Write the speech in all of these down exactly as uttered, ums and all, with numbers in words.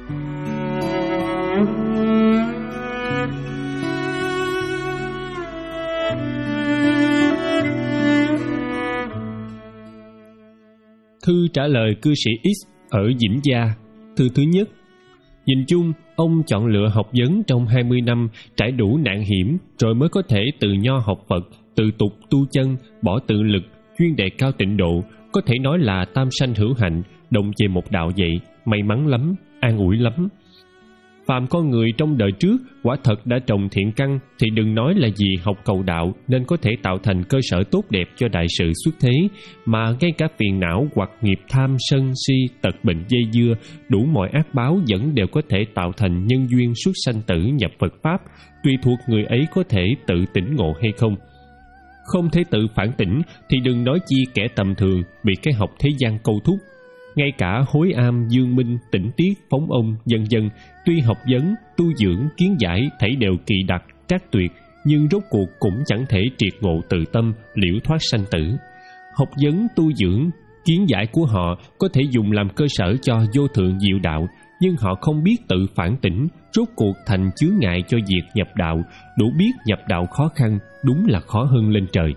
Thư trả lời cư sĩ X ở Vĩnh Gia. Thư thứ nhất. Nhìn chung, ông chọn lựa học vấn trong hai mươi năm, trải đủ nạn hiểm, rồi mới có thể từ nho học Phật, từ tục tu chân, bỏ tự lực, chuyên đề cao tịnh độ, có thể nói là tam sanh hữu hạnh, đồng về một đạo vậy, may mắn lắm, an ủi lắm. Phàm con người trong đời trước quả thật đã trồng thiện căn thì đừng nói là gì học cầu đạo nên có thể tạo thành cơ sở tốt đẹp cho đại sự xuất thế, mà ngay cả phiền não hoặc nghiệp tham sân si tật bệnh dây dưa, đủ mọi ác báo vẫn đều có thể tạo thành nhân duyên xuất sanh tử nhập Phật Pháp, tùy thuộc người ấy có thể tự tỉnh ngộ hay không. Không thể tự phản tỉnh thì đừng nói chi kẻ tầm thường bị cái học thế gian câu thúc. Ngay cả hối am, dương minh, tỉnh tiết, phóng ông, vân vân, tuy học vấn, tu dưỡng, kiến giải thảy đều kỳ đặc, trác tuyệt, nhưng rốt cuộc cũng chẳng thể triệt ngộ tự tâm, liễu thoát sanh tử. Học vấn, tu dưỡng, kiến giải của họ có thể dùng làm cơ sở cho vô thượng diệu đạo, nhưng họ không biết tự phản tỉnh, rốt cuộc thành chướng ngại cho việc nhập đạo, đủ biết nhập đạo khó khăn, đúng là khó hơn lên trời.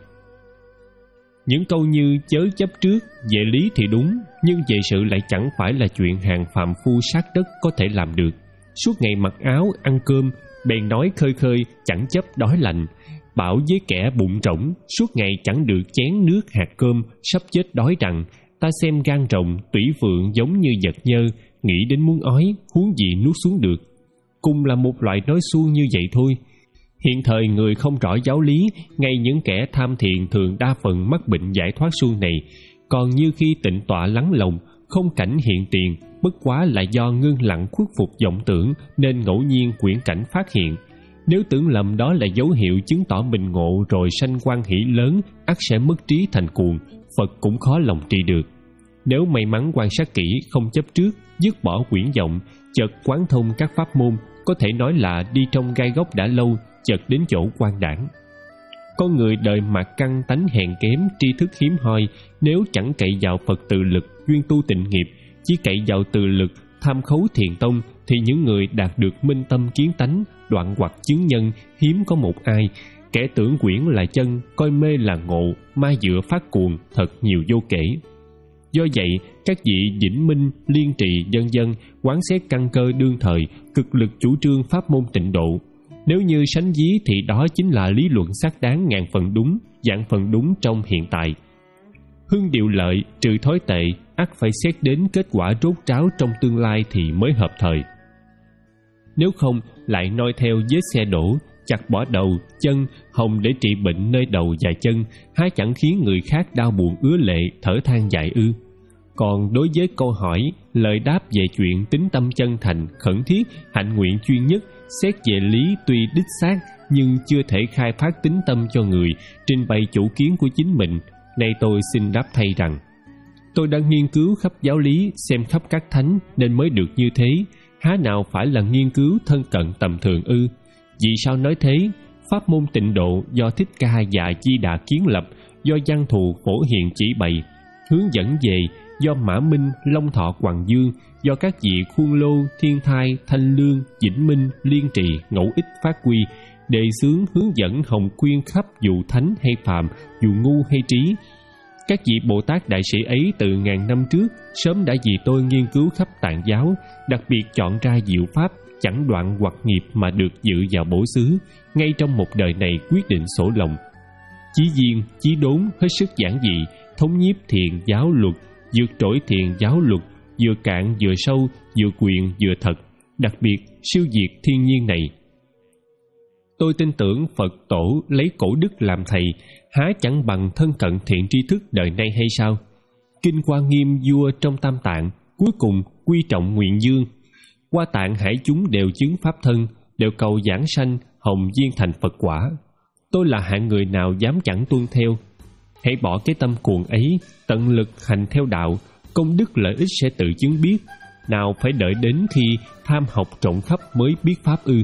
Những câu như chớ chấp trước, về lý thì đúng, nhưng về sự lại chẳng phải là chuyện hàng phàm phu sát đất có thể làm được. Suốt ngày mặc áo, ăn cơm, bèn nói khơi khơi, chẳng chấp đói lạnh. Bảo với kẻ bụng rỗng, suốt ngày chẳng được chén nước hạt cơm, sắp chết đói rằng, ta xem gan rồng, tủy phượng giống như vật nhơ, nghĩ đến muốn ói, huống gì nuốt xuống được. Cùng là một loại nói suông như vậy thôi. Hiện thời người không rõ giáo lý, ngay những kẻ tham thiền thường đa phần mắc bệnh giải thoát suông này, còn như khi tịnh tọa lắng lòng, không cảnh hiện tiền, bất quá là do ngưng lặng khuất phục vọng tưởng nên ngẫu nhiên quyển cảnh phát hiện. Nếu tưởng lầm đó là dấu hiệu chứng tỏ mình ngộ rồi sanh quan hỷ lớn, ắt sẽ mất trí thành cuồng, Phật cũng khó lòng trị được. Nếu may mắn quan sát kỹ, không chấp trước, dứt bỏ quyển vọng, chợt quán thông các pháp môn, có thể nói là đi trong gai góc đã lâu, chợt đến chỗ quan đảng. Con người đời mạt căn tánh hèn kém, tri thức hiếm hoi, nếu chẳng cậy vào Phật tự lực, chuyên tu tịnh nghiệp, chỉ cậy vào tự lực, tham khấu thiền tông, thì những người đạt được minh tâm kiến tánh, đoạn hoặc chứng nhân, hiếm có một ai. Kẻ tưởng quyển là chân, coi mê là ngộ, ma dựa phát cuồng, thật nhiều vô kể. Do vậy, các vị vĩnh minh, liên trì, vân vân quán xét căn cơ đương thời, cực lực chủ trương pháp môn tịnh độ. Nếu như sánh ví thì đó chính là lý luận xác đáng ngàn phần đúng, vạn phần đúng trong hiện tại. Hưng điều lợi, trừ thói tệ, ắt phải xét đến kết quả rốt ráo trong tương lai thì mới hợp thời. Nếu không, lại noi theo vết xe đổ, chặt bỏ đầu, chân, hồng để trị bệnh nơi đầu và chân, há chẳng khiến người khác đau buồn ứa lệ, thở than dại ư? Còn đối với câu hỏi, lời đáp về chuyện tính tâm chân thành, khẩn thiết, hạnh nguyện chuyên nhất, xét về lý tuy đích xác, nhưng chưa thể khai phát tính tâm cho người, trình bày chủ kiến của chính mình. Nay tôi xin đáp thay rằng, tôi đã nghiên cứu khắp giáo lý, xem khắp các thánh, nên mới được như thế, há nào phải là nghiên cứu thân cận tầm thường ư? Vì sao nói thế? Pháp môn tịnh độ do Thích Ca và Di Đà kiến lập, do Văn Thù Phổ Hiền chỉ bày, hướng dẫn về do Mã Minh, Long Thọ Hoàng Dương, do các vị Khuôn Lô, Thiên Thai, Thanh Lương, Vĩnh Minh, Liên Trì, Ngẫu Ích phát quy, đề xướng hướng dẫn hồng quyên khắp dù thánh hay phàm, dù ngu hay trí. Các vị Bồ Tát đại sĩ ấy từ ngàn năm trước sớm đã vì tôi nghiên cứu khắp tạng giáo, đặc biệt chọn ra diệu pháp chẳng đoạn hoặc nghiệp mà được dự vào bổ xứ, ngay trong một đời này quyết định sổ lòng. Chí viên, chí đốn hết sức giản dị, thống nhiếp thiền giáo luật, vượt trội thiền giáo luật, vừa cạn vừa sâu, vừa quyền vừa thật, đặc biệt siêu diệt thiên nhiên này. Tôi tin tưởng Phật tổ lấy cổ đức làm thầy, há chẳng bằng thân cận thiện tri thức đời nay hay sao? Kinh Hoa Nghiêm vua trong Tam Tạng, cuối cùng quy trọng nguyện dương. Qua tạng hải chúng đều chứng pháp thân, đều cầu giảng sanh, hồng viên thành Phật quả. Tôi là hạng người nào dám chẳng tuân theo? Hãy bỏ cái tâm cuồng ấy, tận lực hành theo đạo, công đức lợi ích sẽ tự chứng biết. Nào phải đợi đến khi tham học rộng khắp mới biết pháp ư?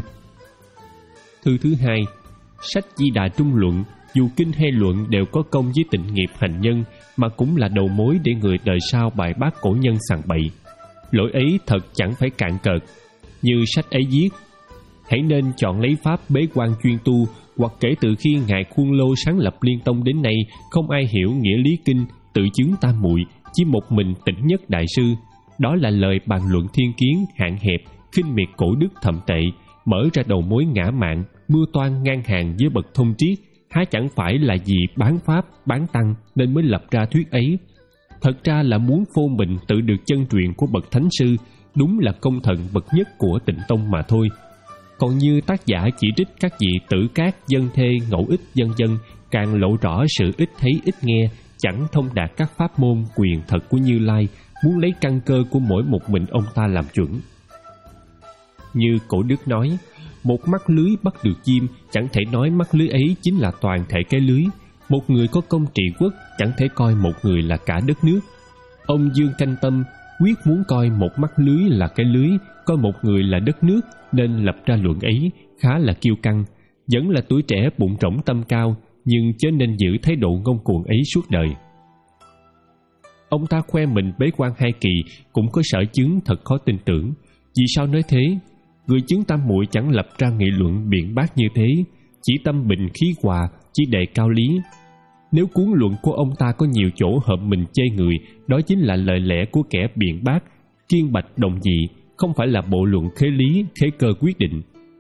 Thư thứ hai, sách Di Đà Trung Luận, dù kinh hay luận đều có công với tịnh nghiệp hành nhân, mà cũng là đầu mối để người đời sau bài bác cổ nhân sằng bậy. lỗi ấy thật chẳng phải cạn cợt. Như sách ấy viết: hãy nên chọn lấy pháp bế quan chuyên tu, hoặc kể từ khi ngài Khuôn Lô sáng lập Liên Tông đến nay, không ai hiểu nghĩa lý kinh, tự chứng tam muội, chỉ một mình Tỉnh Nhất đại sư. Đó là lời bàn luận thiên kiến hạn hẹp, khinh miệt cổ đức thậm tệ, mở ra đầu mối ngã mạn, mưu toan ngang hàng với bậc thông triết. Há chẳng phải là vì bán pháp, bán tăng nên mới lập ra thuyết ấy. Thật ra là muốn phô mình tự được chân truyền của bậc thánh sư, đúng là công thần bậc nhất của Tịnh Tông mà thôi. Còn như tác giả chỉ trích các vị Tử Cát, Dân Thê, Ngẫu Ích vân vân, càng lộ rõ sự ít thấy ít nghe, chẳng thông đạt các pháp môn quyền thật của Như Lai, muốn lấy căn cơ của mỗi một mình ông ta làm chuẩn. Như cổ đức nói, một mắt lưới bắt được chim, chẳng thể nói mắt lưới ấy chính là toàn thể cái lưới. Một người có công trị quốc, chẳng thể coi một người là cả đất nước. Ông Dương Canh Tâm quyết muốn coi một mắt lưới là cái lưới, coi một người là đất nước, nên lập ra luận ấy khá là kiêu căng. Vẫn là tuổi trẻ bụng rỗng tâm cao, nhưng chớ nên giữ thái độ ngông cuồng ấy suốt đời. Ông ta khoe mình bế quan hai kỳ cũng có sở chứng thật khó tin tưởng. Vì sao nói thế? Người chứng tam muội chẳng lập ra nghị luận biện bác như thế, chỉ tâm bình khí hòa, chỉ đề cao lý. Nếu cuốn luận của ông ta có nhiều chỗ hợp mình chê người, đó chính là lời lẽ của kẻ biện bác, kiên bạch đồng dị, không phải là bộ luận khế lý, khế cơ quyết định.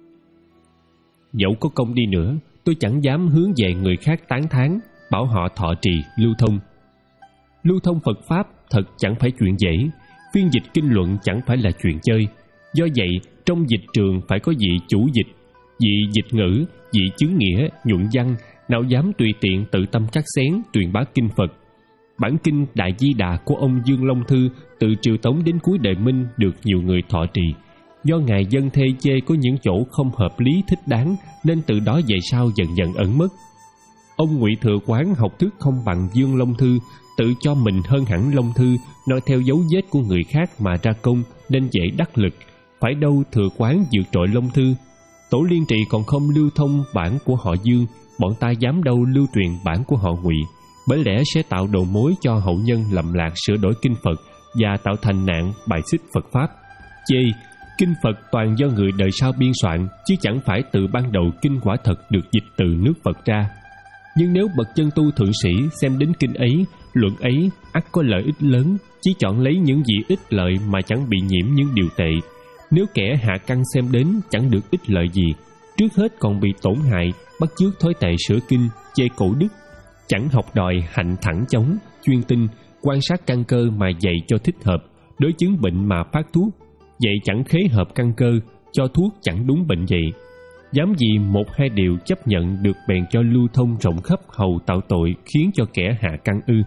Dẫu có công đi nữa, tôi chẳng dám hướng về người khác tán thán, bảo họ thọ trì, lưu thông. Lưu thông Phật Pháp thật chẳng phải chuyện dễ, phiên dịch kinh luận chẳng phải là chuyện chơi. Do vậy, trong dịch trường phải có vị chủ dịch, vị dịch ngữ, vị chứng nghĩa, nhuận văn, nào dám tùy tiện tự tâm cắt xén, truyền bá kinh Phật. Bản kinh Đại Di Đà của ông Dương Long Thư từ triều Tống đến cuối đời Minh được nhiều người thọ trì. Do ngài Dân Thê chê có những chỗ không hợp lý thích đáng, nên từ đó về sau dần dần ẩn mất. Ông Ngụy Thừa Quán học thức không bằng Dương Long Thư, tự cho mình hơn hẳn Long Thư, nói theo dấu vết của người khác mà ra công, nên dễ đắc lực. Phải đâu Thừa Quán vượt trội Long Thư. Tổ Liên Trì còn không lưu thông bản của họ Dương, bọn ta dám đâu lưu truyền bản của họ Ngụy, bởi lẽ sẽ tạo đầu mối cho hậu nhân lầm lạc sửa đổi kinh Phật và tạo thành nạn bài xích Phật Pháp. Chê, kinh Phật toàn do người đời sau biên soạn, chứ chẳng phải từ ban đầu kinh quả thật được dịch từ nước Phật ra. Nhưng nếu bậc chân tu thượng sĩ xem đến kinh ấy, luận ấy ắt có lợi ích lớn, chỉ chọn lấy những gì ích lợi mà chẳng bị nhiễm những điều tệ. Nếu kẻ hạ căn xem đến chẳng được ích lợi gì, trước hết còn bị tổn hại, bắt chước thói tệ sửa kinh, chê cổ đức. Chẳng học đòi hạnh thẳng chống, chuyên tinh, quan sát căn cơ mà dạy cho thích hợp, đối chứng bệnh mà phát thuốc. Vậy chẳng khế hợp căn cơ, cho thuốc chẳng đúng bệnh vậy. Dám gì một hai điều chấp nhận được bèn cho lưu thông rộng khắp hầu tạo tội, khiến cho kẻ hạ căn ư.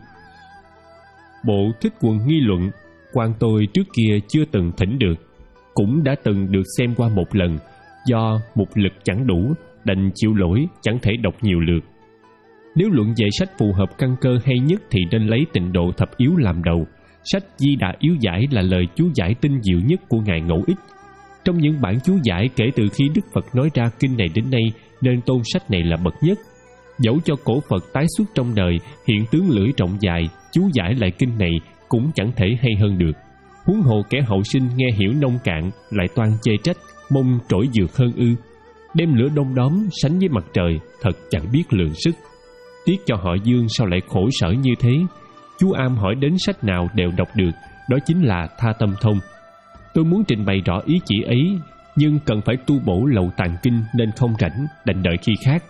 Bộ Thích Quần Nghi Luận, quan tôi trước kia chưa từng thỉnh được, cũng đã từng được xem qua một lần, do mục lực chẳng đủ, đành chịu lỗi, chẳng thể đọc nhiều lượt. Nếu luận về sách phù hợp căn cơ hay nhất thì nên lấy Tịnh Độ Thập Yếu làm đầu. Sách Di Đà Yếu Giải là lời chú giải tinh diệu nhất của ngài Ngẫu Ích. Trong những bản chú giải kể từ khi Đức Phật nói ra kinh này đến nay, nên tôn sách này là bậc nhất. Dẫu cho cổ Phật tái xuất trong đời, hiện tướng lưỡi trọng dài, chú giải lại kinh này cũng chẳng thể hay hơn được. Huống hồ kẻ hậu sinh nghe hiểu nông cạn, lại toan chê trách, mong trỗi dược hơn ư. Đem lửa đông đóm sánh với mặt trời, thật chẳng biết lượng sức. Tiếc cho họ Dương sao lại khổ sở như thế. Chú Am hỏi đến sách nào đều đọc được, đó chính là Tha Tâm Thông. Tôi muốn trình bày rõ ý chỉ ấy, nhưng cần phải tu bổ lậu tàng kinh nên không rảnh, đành đợi khi khác.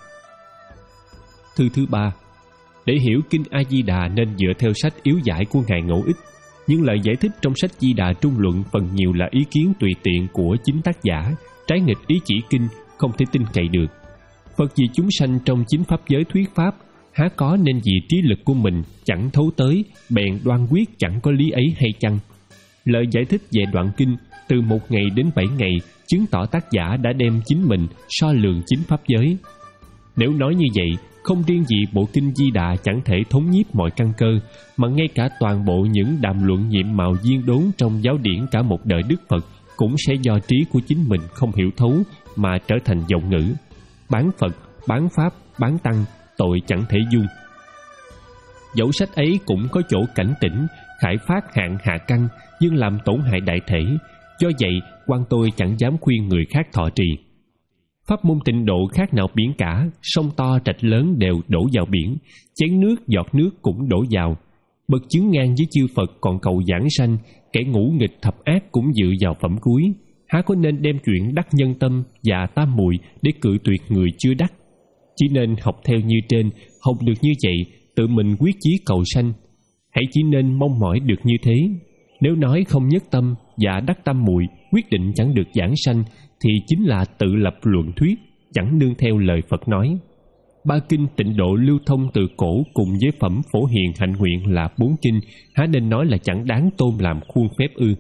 Thư thứ ba, để hiểu kinh A Di Đà nên dựa theo sách Yếu Giải của ngài Ngẫu Ích. Nhưng lời giải thích trong sách Di Đà Trung Luận phần nhiều là ý kiến tùy tiện của chính tác giả, trái nghịch ý chỉ kinh, không thể tin cậy được. Phật vì chúng sanh trong chính pháp giới thuyết pháp, há có nên vì trí lực của mình chẳng thấu tới, bèn đoan quyết chẳng có lý ấy hay chăng? Lời giải thích về đoạn kinh từ một ngày đến bảy ngày chứng tỏ tác giả đã đem chính mình so lường chính pháp giới. Nếu nói như vậy, không riêng gì bộ kinh Di Đà chẳng thể thống nhiếp mọi căn cơ, mà ngay cả toàn bộ những đàm luận nhiệm màu viên đốn trong giáo điển cả một đời Đức Phật cũng sẽ do trí của chính mình không hiểu thấu mà trở thành vọng ngữ. Bán Phật, bán Pháp, bán Tăng, tội chẳng thể dung. Dẫu sách ấy cũng có chỗ cảnh tỉnh, khải phát hạn hạ căn, nhưng làm tổn hại đại thể. Do vậy, quan tôi chẳng dám khuyên người khác thọ trì. Pháp môn tịnh độ khác nào biển cả, sông to trạch lớn đều đổ vào biển, chén nước giọt nước cũng đổ vào. Bậc chứng ngang với chư Phật còn cầu giảng sanh, kẻ ngũ nghịch thập ác cũng dự vào phẩm cuối. Há có nên đem chuyện đắc nhân tâm và tam muội để cự tuyệt người chưa đắc? Chỉ nên học theo như trên, học được như vậy, tự mình quyết chí cầu sanh. Hãy chỉ nên mong mỏi được như thế. Nếu nói không nhất tâm và đắc tam muội, quyết định chẳng được giảng sanh, thì chính là tự lập luận thuyết, chẳng nương theo lời Phật nói. Ba kinh tịnh độ lưu thông từ cổ cùng với phẩm phổ hiền hạnh nguyện là bốn kinh, há nên nói là chẳng đáng tôn làm khuôn phép ư?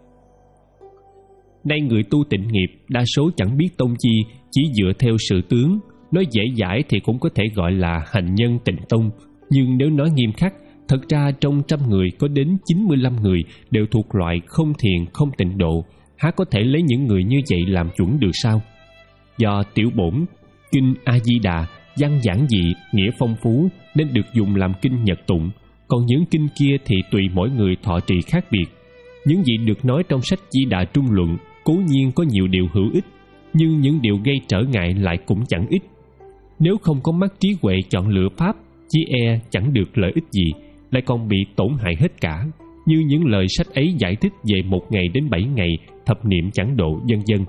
Nay người tu tịnh nghiệp đa số chẳng biết tông chi, chỉ dựa theo sự tướng. Nói dễ dãi thì cũng có thể gọi là hành nhân tịnh tông, nhưng nếu nói nghiêm khắc, thật ra trong trăm người có đến chín mươi lăm người đều thuộc loại không thiền không tịnh độ. Há có thể lấy những người như vậy làm chuẩn được sao? Do tiểu bổn kinh A Di Đà văn giản dị, nghĩa phong phú nên được dùng làm kinh nhật tụng, còn những kinh kia thì tùy mỗi người thọ trì khác biệt. Những gì được nói trong sách Di Đà Trung Luận cố nhiên có nhiều điều hữu ích, nhưng những điều gây trở ngại lại cũng chẳng ít. Nếu không có mắt trí huệ chọn lựa pháp, chỉ e chẳng được lợi ích gì, lại còn bị tổn hại hết cả, như những lời sách ấy giải thích về một ngày đến bảy ngày, thập niệm chẳng độ, vân vân.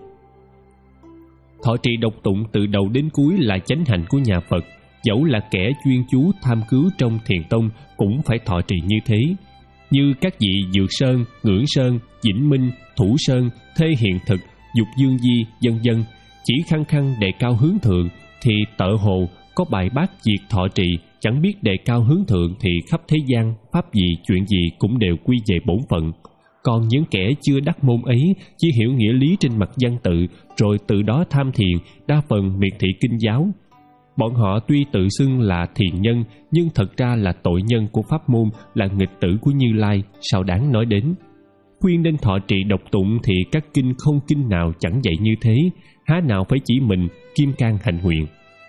Thọ trì độc tụng từ đầu đến cuối là chánh hạnh của nhà Phật, dẫu là kẻ chuyên chú tham cứu trong thiền tông cũng phải thọ trì như thế. Như các vị Dược Sơn, Ngưỡng Sơn, Vĩnh Minh, Thủ Sơn, Thê Hiện Thực, Dục Dương Di, vân vân, chỉ khăng khăng đề cao hướng thượng thì tợ hồ có bài bác việc thọ trì, chẳng biết đề cao hướng thượng thì khắp thế gian pháp gì chuyện gì cũng đều quy về bổn phận. Còn những kẻ chưa đắc môn ấy chỉ hiểu nghĩa lý trên mặt văn tự, rồi từ đó tham thiền, đa phần miệt thị kinh giáo. Bọn họ tuy tự xưng là thiền nhân, nhưng thật ra là tội nhân của pháp môn, là nghịch tử của Như Lai, sao đáng nói đến. Khuyên nên thọ trì độc tụng thì các kinh không kinh nào chẳng dạy như thế, há nào phải chỉ mình kim cang hành nguyện.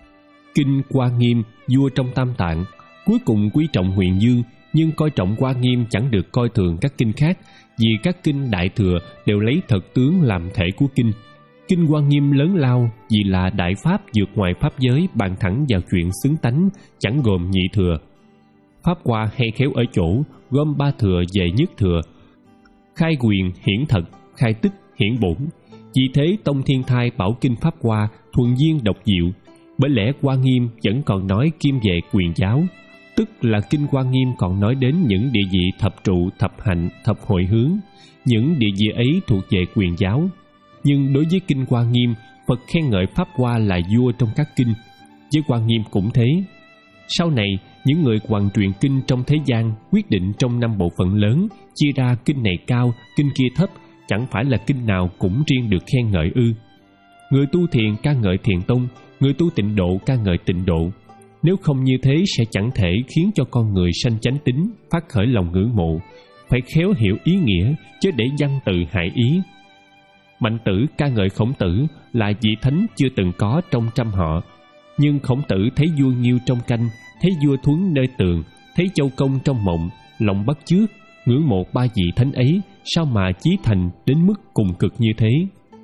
Kinh Hoa Nghiêm, vua trong Tam Tạng, cuối cùng quý trọng Huyền Dương, nhưng coi trọng Hoa Nghiêm chẳng được coi thường các kinh khác, vì các kinh Đại Thừa đều lấy thật tướng làm thể của kinh. Kinh Hoa Nghiêm lớn lao vì là đại pháp vượt ngoài pháp giới, bàn thẳng vào chuyện xứng tánh, chẳng gồm nhị thừa. Pháp Hoa hay khéo ở chỗ gom ba thừa về nhất thừa, khai quyền hiển thật, khai tích hiển bổn. Vì thế Tông Thiên Thai bảo kinh Pháp Hoa thuần viên độc diệu. Bởi lẽ Hoa Nghiêm vẫn còn nói kim về quyền giáo, tức là kinh Hoa Nghiêm còn nói đến những địa vị thập trụ, thập hạnh, thập hội hướng. Những địa vị ấy thuộc về quyền giáo. Nhưng đối với kinh Hoa Nghiêm, Phật khen ngợi Pháp Hoa là vua trong các kinh. Với Hoa Nghiêm cũng thế. Sau này, những người hoàn truyền kinh trong thế gian quyết định trong năm bộ phận lớn, chia ra kinh này cao, kinh kia thấp, chẳng phải là kinh nào cũng riêng được khen ngợi ư? Người tu thiền ca ngợi thiền tông, người tu tịnh độ ca ngợi tịnh độ. Nếu không như thế sẽ chẳng thể khiến cho con người sanh chánh tín, phát khởi lòng ngưỡng mộ. Phải khéo hiểu ý nghĩa, chứ để văn từ hại ý. Mạnh Tử ca ngợi Khổng Tử là vị thánh chưa từng có trong trăm họ. Nhưng Khổng Tử thấy vua Nghiêu trong canh, thấy vua Thuấn nơi tường, thấy Châu Công trong mộng, lòng bắt chước, ngưỡng mộ ba vị thánh ấy, sao mà chí thành đến mức cùng cực như thế.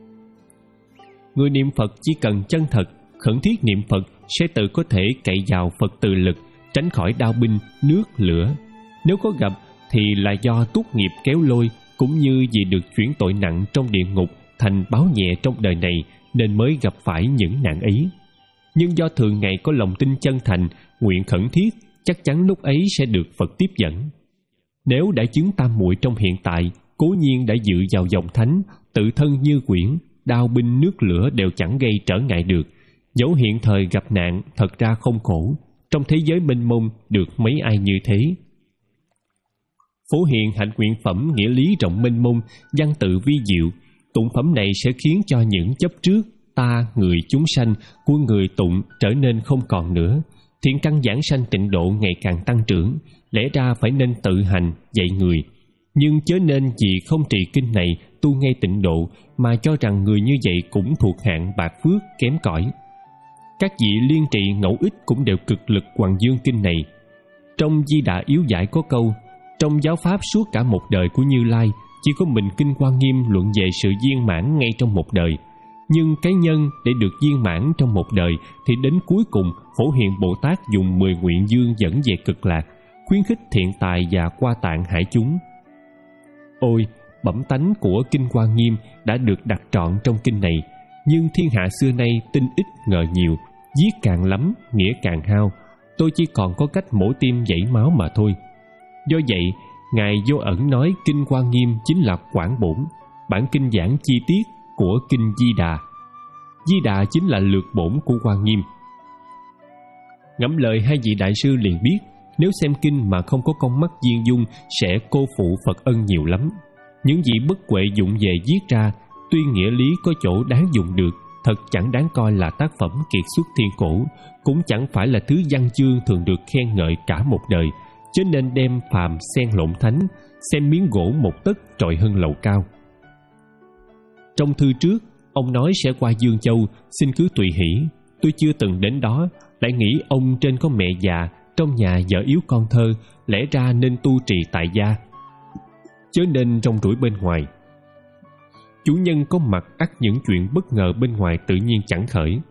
Người niệm Phật chỉ cần chân thật, khẩn thiết niệm Phật sẽ tự có thể cậy vào Phật từ lực, tránh khỏi đao binh, nước, lửa. Nếu có gặp thì là do túc nghiệp kéo lôi, cũng như vì được chuyển tội nặng trong địa ngục thành báo nhẹ trong đời này nên mới gặp phải những nạn ấy. Nhưng do thường ngày có lòng tin chân thành, nguyện khẩn thiết, chắc chắn lúc ấy sẽ được Phật tiếp dẫn. Nếu đã chứng tam muội trong hiện tại, cố nhiên đã dự vào dòng thánh, tự thân như quyển, đao binh nước lửa đều chẳng gây trở ngại được. Dẫu hiện thời gặp nạn thật ra không khổ, trong thế giới mênh mông được mấy ai như thế. Phổ Hiền hạnh nguyện phẩm nghĩa lý rộng mênh mông, văn tự vi diệu. Tụng phẩm này sẽ khiến cho những chấp trước ta, người, chúng sanh của người tụng trở nên không còn nữa. Thiện căn giảng sanh tịnh độ ngày càng tăng trưởng, lẽ ra phải nên tự hành dạy người. Nhưng chớ nên vì không trì kinh này tu ngay tịnh độ mà cho rằng người như vậy cũng thuộc hạng bạc phước kém cỏi. Các vị liên trì ngẫu ích cũng đều cực lực hoằng dương kinh này. Trong Di Đà Yếu Giải có câu: Trong giáo pháp suốt cả một đời của Như Lai, chỉ có mình Kinh Hoa Nghiêm luận về sự viên mãn ngay trong một đời. Nhưng cái nhân để được viên mãn trong một đời thì đến cuối cùng Phổ Hiền Bồ Tát dùng mười nguyện dương dẫn về cực lạc, khuyến khích thiện tài và qua tạng hải chúng. Ôi, bẩm tánh của Kinh Hoa Nghiêm đã được đặt trọn trong kinh này, nhưng thiên hạ xưa nay tin ít ngờ nhiều, viết càng lắm nghĩa càng hao. Tôi chỉ còn có cách mổ tim dãy máu mà thôi. Do vậy, Ngài Vô Ẩn nói Kinh Hoa Nghiêm chính là Quảng Bổn, bản kinh giảng chi tiết của Kinh Di Đà. Di Đà chính là lược bổn của Hoa Nghiêm. Ngẫm lời hai vị đại sư liền biết, nếu xem kinh mà không có con mắt viên dung sẽ cô phụ Phật ân nhiều lắm. Những vị bất huệ dụng về viết ra, tuy nghĩa lý có chỗ đáng dùng được, thật chẳng đáng coi là tác phẩm kiệt xuất thiên cổ, cũng chẳng phải là thứ văn chương thường được khen ngợi cả một đời, cho nên đem phàm xen lộn thánh, xem miếng gỗ một tấc trội hơn lầu cao. Trong thư trước, ông nói sẽ qua Dương Châu, xin cứ tùy hỷ. Tôi chưa từng đến đó, lại nghĩ ông trên có mẹ già, trong nhà vợ yếu con thơ, lẽ ra nên tu trì tại gia, chớ nên rong ruổi bên ngoài. Chủ nhân có mặt ắt những chuyện bất ngờ bên ngoài tự nhiên chẳng khởi.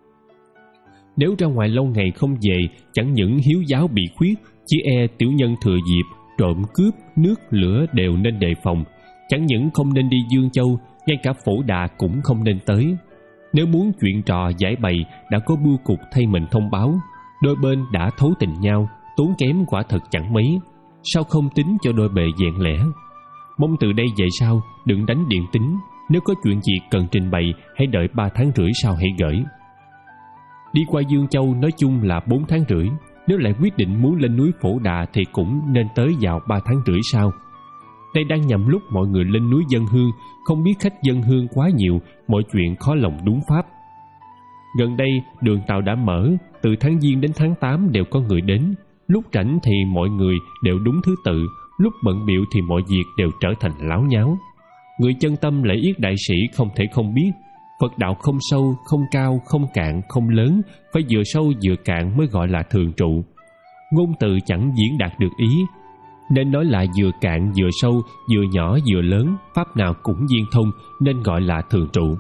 Nếu ra ngoài lâu ngày không về, chẳng những hiếu giáo bị khuyết, chỉ e tiểu nhân thừa dịp, trộm cướp, nước lửa đều nên đề phòng. Chẳng những không nên đi Dương Châu, ngay cả Phổ Đà cũng không nên tới. Nếu muốn chuyện trò giải bày, đã có bưu cục thay mình thông báo. Đôi bên đã thấu tình nhau, tốn kém quả thật chẳng mấy. Sao không tính cho đôi bề vẹn lẽ? Mong từ đây về sau đừng đánh điện tính. Nếu có chuyện gì cần trình bày, hãy đợi ba tháng rưỡi sau hãy gửi. Đi qua Dương Châu nói chung là bốn tháng rưỡi. Nếu lại quyết định muốn lên núi Phổ Đà thì cũng nên tới vào ba tháng rưỡi sau. Đây đang nhằm lúc mọi người lên núi dân hương, không biết khách dân hương quá nhiều, mọi chuyện khó lòng đúng pháp. Gần đây đường tàu đã mở, từ tháng Giêng đến tháng tám đều có người đến. Lúc rảnh thì mọi người đều đúng thứ tự, lúc bận bịu thì mọi việc đều trở thành láo nháo. Người chân tâm lễ yết đại sĩ không thể không biết, Phật đạo không sâu, không cao, không cạn, không lớn, phải vừa sâu vừa cạn mới gọi là thường trụ. Ngôn từ chẳng diễn đạt được ý, nên nói là vừa cạn vừa sâu, vừa nhỏ vừa lớn, pháp nào cũng viên thông nên gọi là thường trụ.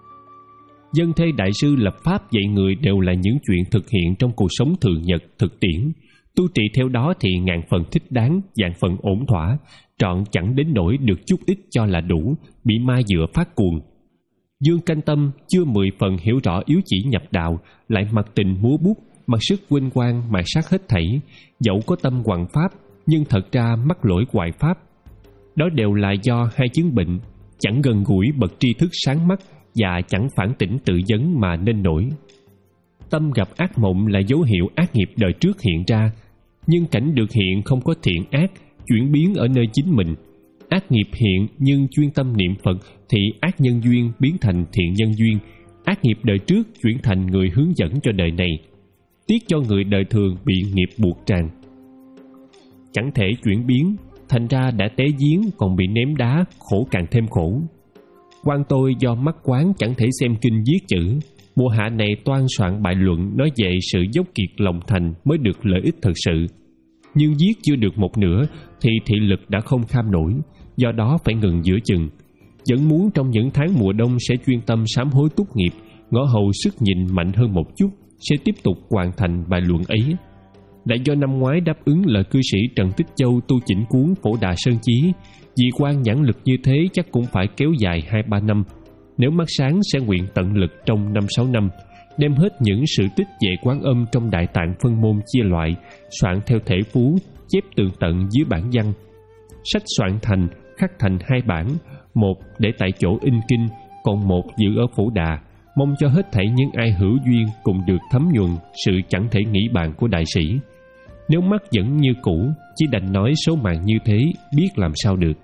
Dân thê đại sư lập pháp dạy người đều là những chuyện thực hiện trong cuộc sống thường nhật, thực tiễn. Tu trì theo đó thì ngàn phần thích đáng, vạn phần ổn thỏa, trọn chẳng đến nỗi được chút ít cho là đủ, bị ma dựa phát cuồng. Dương Canh Tâm chưa mười phần hiểu rõ yếu chỉ nhập đạo, lại mặc tình múa bút, mặc sức vinh quang mạt sát hết thảy, dẫu có tâm hoằng pháp, nhưng thật ra mắc lỗi hoại pháp. Đó đều là do hai chứng bệnh, chẳng gần gũi bậc tri thức sáng mắt và chẳng phản tỉnh tự vấn mà nên nổi. Tâm gặp ác mộng là dấu hiệu ác nghiệp đời trước hiện ra, nhưng cảnh được hiện không có thiện ác, chuyển biến ở nơi chính mình. Ác nghiệp hiện nhưng chuyên tâm niệm Phật thì ác nhân duyên biến thành thiện nhân duyên, ác nghiệp đời trước chuyển thành người hướng dẫn cho đời này. Tiếc cho người đời thường bị nghiệp buộc tràn, chẳng thể chuyển biến, thành ra đã té giếng còn bị ném đá, khổ càng thêm khổ. Quan tôi do mắc quán chẳng thể xem kinh viết chữ, mùa hạ này toan soạn bài luận nói về sự dốc kiệt lòng thành mới được lợi ích thật sự. Nhưng viết chưa được một nửa thì thị lực đã không kham nổi, do đó phải ngừng giữa chừng. Vẫn muốn trong những tháng mùa đông sẽ chuyên tâm sám hối túc nghiệp, ngõ hầu sức nhìn mạnh hơn một chút, sẽ tiếp tục hoàn thành bài luận ấy. Lại do năm ngoái đáp ứng lời cư sĩ Trần Tích Châu tu chỉnh cuốn Phổ Đà Sơn Chí, vì quan nhãn lực như thế chắc cũng phải kéo dài hai ba năm. Nếu mắt sáng sẽ nguyện tận lực trong năm sáu năm, đem hết những sự tích về Quán Âm trong Đại Tạng phân môn chia loại, soạn theo thể phú, chép tường tận dưới bản văn. Sách soạn thành, khắc thành hai bản, một để tại chỗ in kinh, còn một giữ ở Phổ Đà, mong cho hết thảy những ai hữu duyên cùng được thấm nhuần sự chẳng thể nghĩ bàn của đại sĩ. Nếu mắt vẫn như cũ, chỉ đành nói số mạng như thế, biết làm sao được.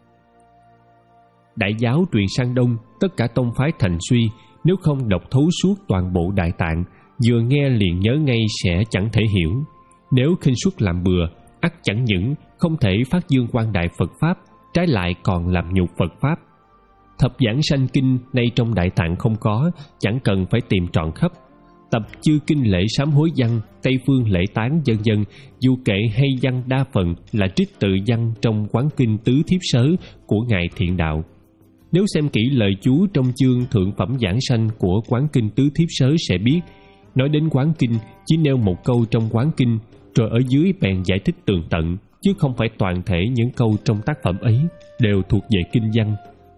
Đại giáo truyền sang Đông, tất cả tông phái thành suy, nếu không đọc thấu suốt toàn bộ Đại Tạng, vừa nghe liền nhớ ngay sẽ chẳng thể hiểu. Nếu khinh suất làm bừa, ắt chẳng những không thể phát dương quang đại Phật Pháp, trái lại còn làm nhục Phật Pháp. Thập giảng sanh kinh nay trong Đại Tạng không có, chẳng cần phải tìm trọn khắp. tập chư kinh lễ sám hối văn, Tây phương lễ tán vân vân, dù kệ hay văn đa phần là trích từ văn trong Quán Kinh Tứ Thiếp Sớ của Ngài Thiện Đạo. Nếu xem kỹ lời chú trong chương Thượng Phẩm Giảng Sanh của Quán Kinh Tứ Thiếp Sớ sẽ biết, nói đến Quán Kinh chỉ nêu một câu trong Quán Kinh, rồi ở dưới bèn giải thích tường tận, chứ không phải toàn thể những câu trong tác phẩm ấy đều thuộc về kinh văn.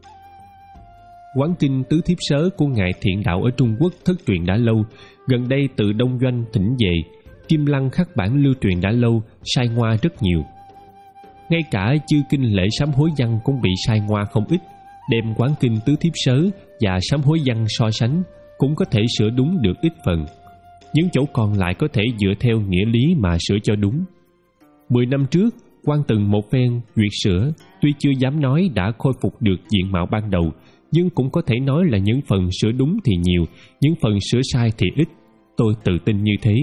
Quán Kinh Tứ Thiếp Sớ của Ngài Thiện Đạo ở Trung Quốc thất truyền đã lâu, gần đây từ Đông Doanh thỉnh về, Kim Lăng khắc bản lưu truyền đã lâu, sai ngoa rất nhiều. Ngay cả chư kinh lễ sám hối văn cũng bị sai ngoa không ít, đem Quán Kinh Tứ Thiếp Sớ và sám hối văn so sánh, cũng có thể sửa đúng được ít phần. Những chỗ còn lại có thể dựa theo nghĩa lý mà sửa cho đúng. Mười năm trước, Quan Từng một phen duyệt sửa, tuy chưa dám nói đã khôi phục được diện mạo ban đầu, nhưng cũng có thể nói là những phần sửa đúng thì nhiều, những phần sửa sai thì ít. Tôi tự tin như thế.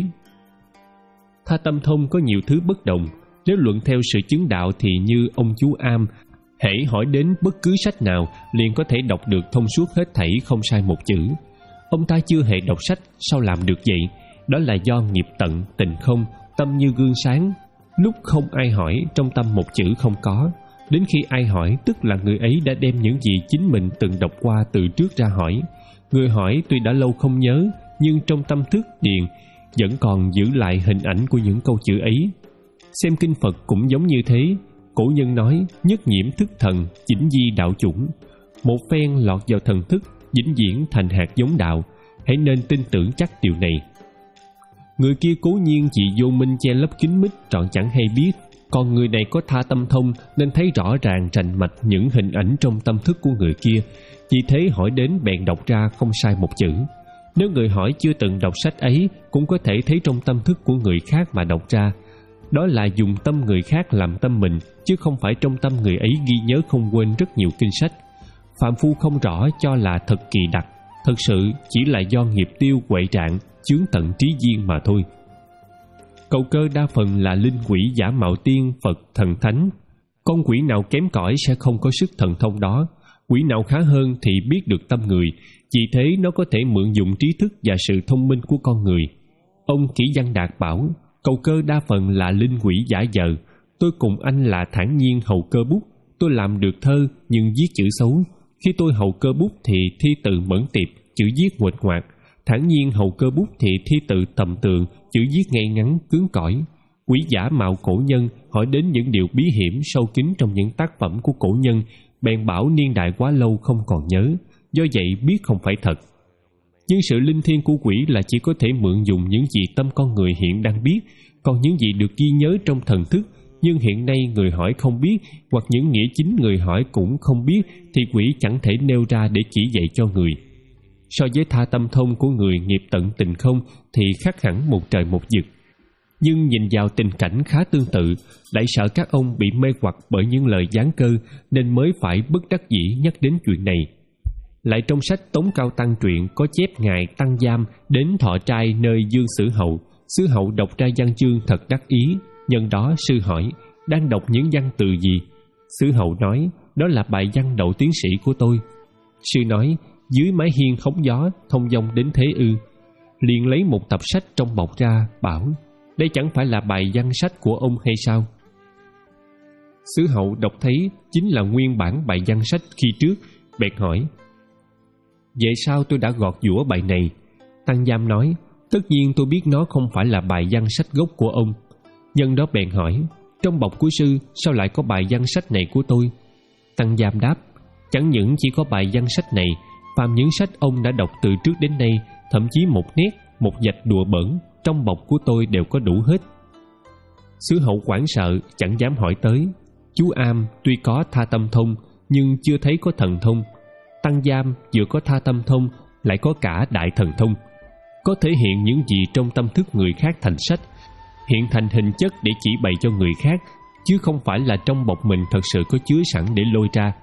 Tha Tâm Thông có nhiều thứ bất đồng. Nếu luận theo sự chứng đạo thì như ông chú Am, hễ hỏi đến bất cứ sách nào liền có thể đọc được thông suốt hết thảy, không sai một chữ. Ông ta chưa hề đọc sách, sao làm được vậy? Đó là do nghiệp tận, tình không, tâm như gương sáng. Lúc không ai hỏi, trong tâm một chữ không có. Đến khi ai hỏi, tức là người ấy đã đem những gì chính mình từng đọc qua từ trước ra hỏi. Người hỏi tuy đã lâu không nhớ, nhưng trong tâm thức điền vẫn còn giữ lại hình ảnh của những câu chữ ấy. Xem kinh Phật cũng giống như thế. Cổ nhân nói, nhất nhiễm thức thần, chỉnh di đạo chủng. Một phen lọt vào thần thức, vĩnh viễn thành hạt giống đạo. Hãy nên tin tưởng chắc điều này. Người kia cố nhiên chỉ vô minh che lấp kín mít, trọn chẳng hay biết. Còn người này có Tha Tâm Thông nên thấy rõ ràng rành mạch những hình ảnh trong tâm thức của người kia. Vì thế hỏi đến bèn đọc ra không sai một chữ. Nếu người hỏi chưa từng đọc sách ấy, cũng có thể thấy trong tâm thức của người khác mà đọc ra. Đó là dùng tâm người khác làm tâm mình, chứ không phải trong tâm người ấy ghi nhớ không quên rất nhiều kinh sách. Phạm phu không rõ cho là thật kỳ đặc, thật sự chỉ là do nghiệp tiêu quậy trạng, chướng tận trí duyên mà thôi. Cầu cơ đa phần là linh quỷ giả mạo tiên, Phật, thần thánh. Con quỷ nào kém cỏi sẽ không có sức thần thông đó. Quỷ nào khá hơn thì biết được tâm người, vì thế nó có thể mượn dụng trí thức và sự thông minh của con người. Ông Kỷ Văn Đạt bảo, cầu cơ đa phần là linh quỷ giả vờ. Tôi cùng anh là thản nhiên hầu cơ bút. Tôi làm được thơ nhưng viết chữ xấu. Khi tôi hầu cơ bút thì thi từ mẫn tiệp, chữ viết nguệch ngoạc. Thản nhiên hầu cơ bút thì thi từ tầm tường, chữ viết ngay ngắn, cứng cỏi. Quỷ giả mạo cổ nhân hỏi đến những điều bí hiểm sâu kín trong những tác phẩm của cổ nhân, bèn bảo niên đại quá lâu không còn nhớ, do vậy biết không phải thật. Nhưng sự linh thiêng của quỷ là chỉ có thể mượn dùng những gì tâm con người hiện đang biết, còn những gì được ghi nhớ trong thần thức nhưng hiện nay người hỏi không biết, hoặc những nghĩa chính người hỏi cũng không biết, thì quỷ chẳng thể nêu ra để chỉ dạy cho người. So với Tha Tâm Thông của người nghiệp tận tình không thì khác hẳn một trời một vực. Nhưng nhìn vào tình cảnh khá tương tự, lại sợ các ông bị mê hoặc bởi những lời gián cơ nên mới phải bất đắc dĩ nhắc đến chuyện này. Lại trong sách Tống Cao Tăng truyện có chép ngài Tăng Giam đến thọ trai nơi Dương Sử Hậu. Sử Hậu đọc ra văn chương thật đắc ý. Nhân đó sư hỏi, đang đọc những văn từ gì? Sử Hậu nói, đó là bài văn đậu tiến sĩ của tôi. Sư nói, dưới mái hiên hóng gió, thông dong đến thế ư? Liền lấy một tập sách trong bọc ra, bảo, đây chẳng phải là bài văn sách của ông hay sao? Sử Hậu đọc thấy chính là nguyên bản bài văn sách khi trước, bèn hỏi, vậy sao tôi đã gọt giũa bài này? Tăng Giam nói, tất nhiên tôi biết nó không phải là bài văn sách gốc của ông. Nhân đó bèn hỏi, trong bọc của sư sao lại có bài văn sách này của tôi? Tăng Giam đáp, chẳng những chỉ có bài văn sách này, phàm những sách ông đã đọc từ trước đến nay, thậm chí một nét, một vạch đùa bỡn, trong bọc của tôi đều có đủ hết. Sử Hậu hoảng sợ, chẳng dám hỏi tới. Chú Am tuy có Tha Tâm Thông, nhưng chưa thấy có thần thông. Tăng Giam vừa có Tha Tâm Thông, lại có cả Đại Thần Thông, có thể hiện những gì trong tâm thức người khác thành sách, hiện thành hình chất để chỉ bày cho người khác, chứ không phải là trong bọc mình thật sự có chứa sẵn để lôi ra.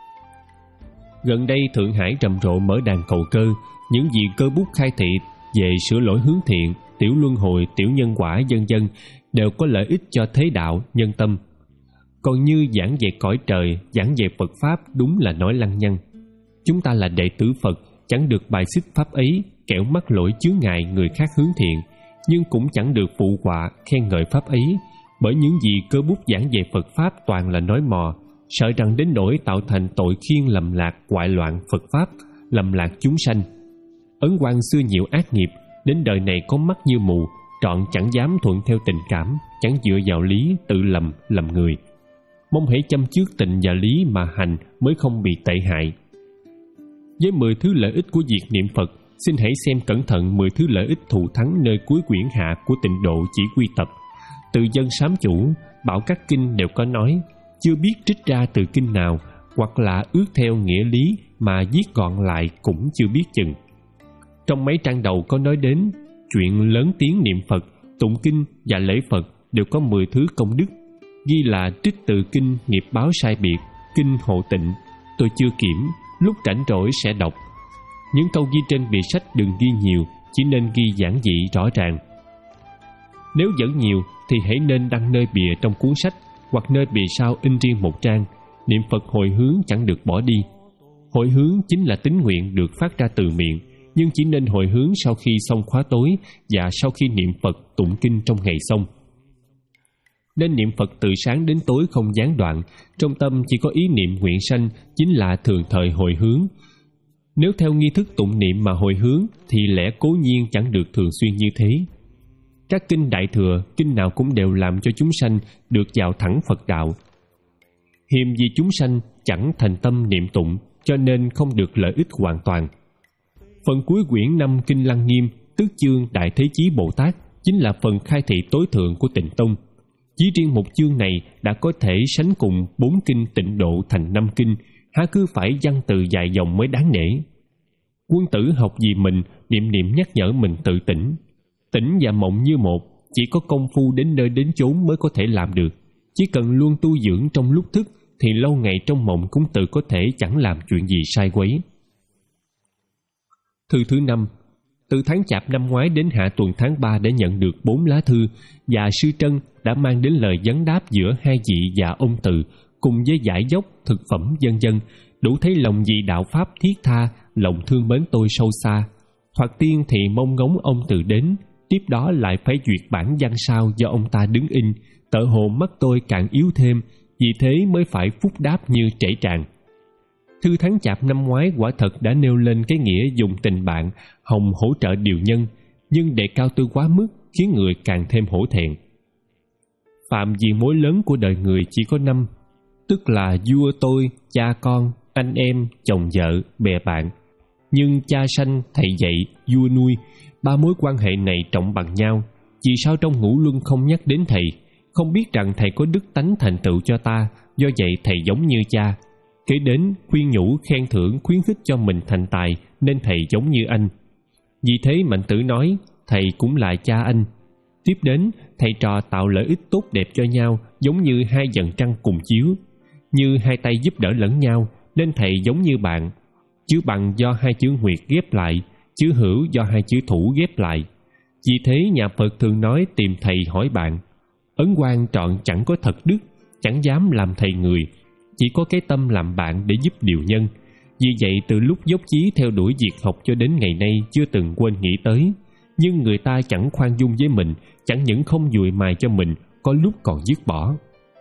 Gần đây Thượng Hải rầm rộ mở đàn cầu cơ, những gì cơ bút khai thị về sửa lỗi hướng thiện, tiểu luân hồi, tiểu nhân quả vân vân đều có lợi ích cho thế đạo, nhân tâm. Còn như giảng về cõi trời, giảng về Phật Pháp đúng là nói lăng nhăng. Chúng ta là đệ tử Phật, chẳng được bài xích pháp ấy, kẻo mắc lỗi chướng ngại người khác hướng thiện, nhưng cũng chẳng được phụ họa khen ngợi pháp ấy, bởi những gì cơ bút giảng về Phật pháp toàn là nói mò, sợ rằng đến nỗi tạo thành tội khiên lầm lạc hoại loạn Phật pháp, lầm lạc chúng sanh. Ấn Quang xưa nhiều ác nghiệp, đến đời này có mắt như mù, trọn chẳng dám thuận theo tình cảm, chẳng dựa vào lý, tự lầm lầm người. Mong hãy chăm trước tình và lý mà hành mới không bị tệ hại. Với mười thứ lợi ích của việc niệm Phật, xin hãy xem cẩn thận mười thứ lợi ích thù thắng nơi cuối quyển hạ của Tịnh Độ Chỉ Quy Tập. Từ dân sám chủ, bảo các kinh đều có nói, chưa biết trích ra từ kinh nào, hoặc là ước theo nghĩa lý mà viết gọn lại cũng chưa biết chừng. Trong mấy trang đầu có nói đến chuyện lớn tiếng niệm Phật, tụng kinh và lễ Phật đều có mười thứ công đức, ghi là trích từ kinh Nghiệp Báo Sai Biệt, kinh Hộ Tịnh. Tôi chưa kiểm, lúc rảnh rỗi sẽ đọc. Những câu ghi trên bìa sách đừng ghi nhiều, chỉ nên ghi giản dị rõ ràng. Nếu vẫn nhiều thì hãy nên đăng nơi bìa trong cuốn sách, hoặc nơi bìa sau in riêng một trang. Niệm Phật hồi hướng chẳng được bỏ đi. Hồi hướng chính là tín nguyện được phát ra từ miệng, nhưng chỉ nên hồi hướng sau khi xong khóa tối và sau khi niệm Phật tụng kinh trong ngày xong. Nên niệm Phật từ sáng đến tối không gián đoạn, trong tâm chỉ có ý niệm nguyện sanh, chính là thường thời hồi hướng. Nếu theo nghi thức tụng niệm mà hồi hướng thì lẽ cố nhiên chẳng được thường xuyên như thế. Các kinh Đại Thừa, kinh nào cũng đều làm cho chúng sanh được vào thẳng Phật đạo. Hiềm vì chúng sanh chẳng thành tâm niệm tụng, cho nên không được lợi ích hoàn toàn. Phần cuối quyển năm kinh Lăng Nghiêm, tức chương Đại Thế Chí Bồ Tát, chính là phần khai thị tối thượng của Tịnh Tông. Chỉ riêng một chương này đã có thể sánh cùng bốn kinh Tịnh Độ thành năm kinh, há cứ phải văn từ dài dòng mới đáng nể. Quân tử học vì mình, niệm niệm nhắc nhở mình tự tỉnh. Tỉnh và mộng như một, chỉ có công phu đến nơi đến chốn mới có thể làm được. Chỉ cần luôn tu dưỡng trong lúc thức thì lâu ngày trong mộng cũng tự có thể chẳng làm chuyện gì sai quấy. Thư thứ năm. Từ tháng Chạp năm ngoái đến hạ tuần tháng ba đã nhận được bốn lá thư, và Sư Trân đã mang đến lời vấn đáp giữa hai vị và ông Từ, cùng với giải dốc, thực phẩm vân vân, đủ thấy lòng vị đạo pháp thiết tha, lòng thương mến tôi sâu xa. Thoạt tiên thì mong ngóng ông Từ đến, tiếp đó lại phải duyệt bản văn sao do ông ta đứng in, tợ hồ mắt tôi càng yếu thêm, vì thế mới phải phúc đáp như trễ tràn. Thư tháng Chạp năm ngoái quả thật đã nêu lên cái nghĩa dùng tình bạn hồng hỗ trợ điều nhân, nhưng đề cao tôi quá mức khiến người càng thêm hổ thẹn. Phạm vi mối lớn của đời người chỉ có năm, tức là vua tôi, cha con, anh em, chồng vợ, bè bạn. Nhưng cha sanh, thầy dạy, vua nuôi, ba mối quan hệ này trọng bằng nhau. Vì sao trong ngũ luân không nhắc đến thầy? Không biết rằng thầy có đức tánh thành tựu cho ta, do vậy thầy giống như cha. Kể đến khuyên nhủ, khen thưởng, khuyến khích cho mình thành tài, nên thầy giống như anh. Vì thế Mạnh Tử nói, thầy cũng là cha anh. Tiếp đến, thầy trò tạo lợi ích tốt đẹp cho nhau, giống như hai dần trăng cùng chiếu. Như hai tay giúp đỡ lẫn nhau, nên thầy giống như bạn. Chữ bằng do hai chữ nguyệt ghép lại, chữ hữu do hai chữ thủ ghép lại. Vì thế nhà Phật thường nói tìm thầy hỏi bạn. Ấn Quang trọn chẳng có thật đức, chẳng dám làm thầy người, chỉ có cái tâm làm bạn để giúp điều nhân. Vì vậy từ lúc dốc chí theo đuổi việc học cho đến ngày nay chưa từng quên nghĩ tới. Nhưng người ta chẳng khoan dung với mình, chẳng những không dùi mài cho mình, có lúc còn dứt bỏ.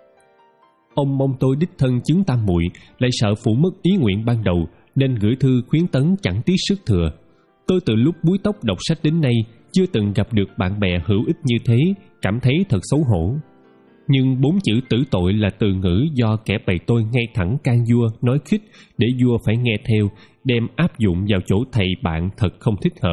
Ông mong tôi đích thân chứng tam muội, lại sợ phụ mất ý nguyện ban đầu, nên gửi thư khuyến tấn chẳng tiếc sức thừa. Tôi từ lúc búi tóc đọc sách đến nay chưa từng gặp được bạn bè hữu ích như thế, cảm thấy thật xấu hổ. Nhưng bốn chữ tử tội là từ ngữ do kẻ bày tôi ngay thẳng can vua nói khích để vua phải nghe theo, đem áp dụng vào chỗ thầy bạn thật không thích hợp.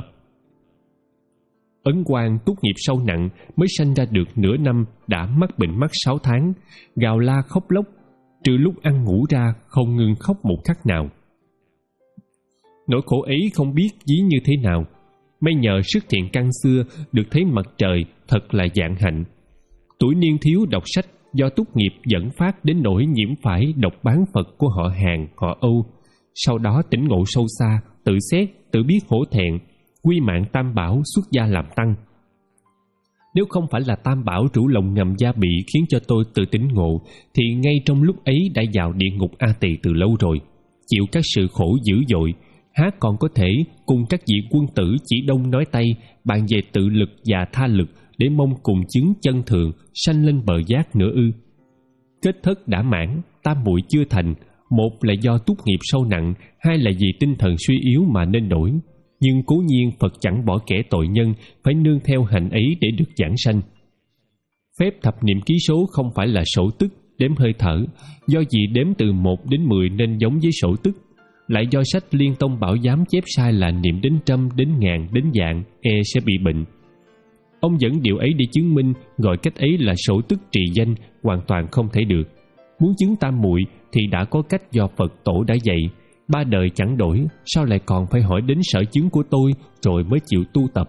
Ấn Quang tốt nghiệp sâu nặng mới sanh ra được nửa năm đã mắc bệnh mắt sáu tháng, gào la khóc lóc, trừ lúc ăn ngủ ra không ngừng khóc một khắc nào. Nỗi khổ ấy không biết ví như thế nào. May nhờ sức thiện căn xưa được thấy mặt trời thật là vạn hạnh. Tuổi niên thiếu đọc sách do túc nghiệp dẫn phát đến nỗi nhiễm phải độc bán Phật của họ Hàn, họ Âu. Sau đó tỉnh ngộ sâu xa, tự xét, tự biết hổ thẹn, quy mạng Tam Bảo xuất gia làm tăng. Nếu không phải là Tam Bảo rủ lòng ngầm gia bị khiến cho tôi tự tỉnh ngộ, thì ngay trong lúc ấy đã vào địa ngục A Tỳ từ lâu rồi, chịu các sự khổ dữ dội. há còn có thể cùng các vị quân tử chỉ đông nói tây bàn về tự lực và tha lực để mong cùng chứng chân thường sanh lên bờ giác nữa ư? Kết thất đã mãn, tam muội chưa thành, một là do túc nghiệp sâu nặng, hai là vì tinh thần suy yếu mà nên đổi. Nhưng cố nhiên Phật chẳng bỏ kẻ tội nhân phải nương theo hành ấy để được giảng sanh. Phép thập niệm ký số không phải là sổ tức đếm hơi thở, do vì đếm từ một đến mười nên giống với sổ tức. Lại do sách Liên Tông bảo giám chép sai là niệm đến trăm, đến ngàn, đến vạn, e sẽ bị bệnh. Ông dẫn điều ấy để chứng minh, gọi cách ấy là sổ tức trì danh, hoàn toàn không thể được. Muốn chứng tam muội thì đã có cách do Phật tổ đã dạy, ba đời chẳng đổi, sao lại còn phải hỏi đến sở chứng của tôi rồi mới chịu tu tập?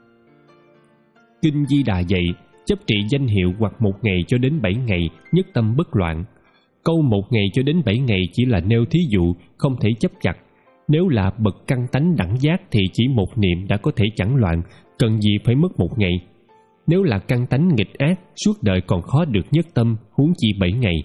Kinh Di Đà dạy, chấp trị danh hiệu hoặc một ngày cho đến bảy ngày, nhất tâm bất loạn. Câu một ngày cho đến bảy ngày chỉ là nêu thí dụ, không thể chấp chặt. Nếu là bậc căn tánh đẳng giác thì chỉ một niệm đã có thể chẳng loạn, cần gì phải mất một ngày. Nếu là căn tánh nghịch ác, suốt đời còn khó được nhất tâm, huống chi bảy ngày.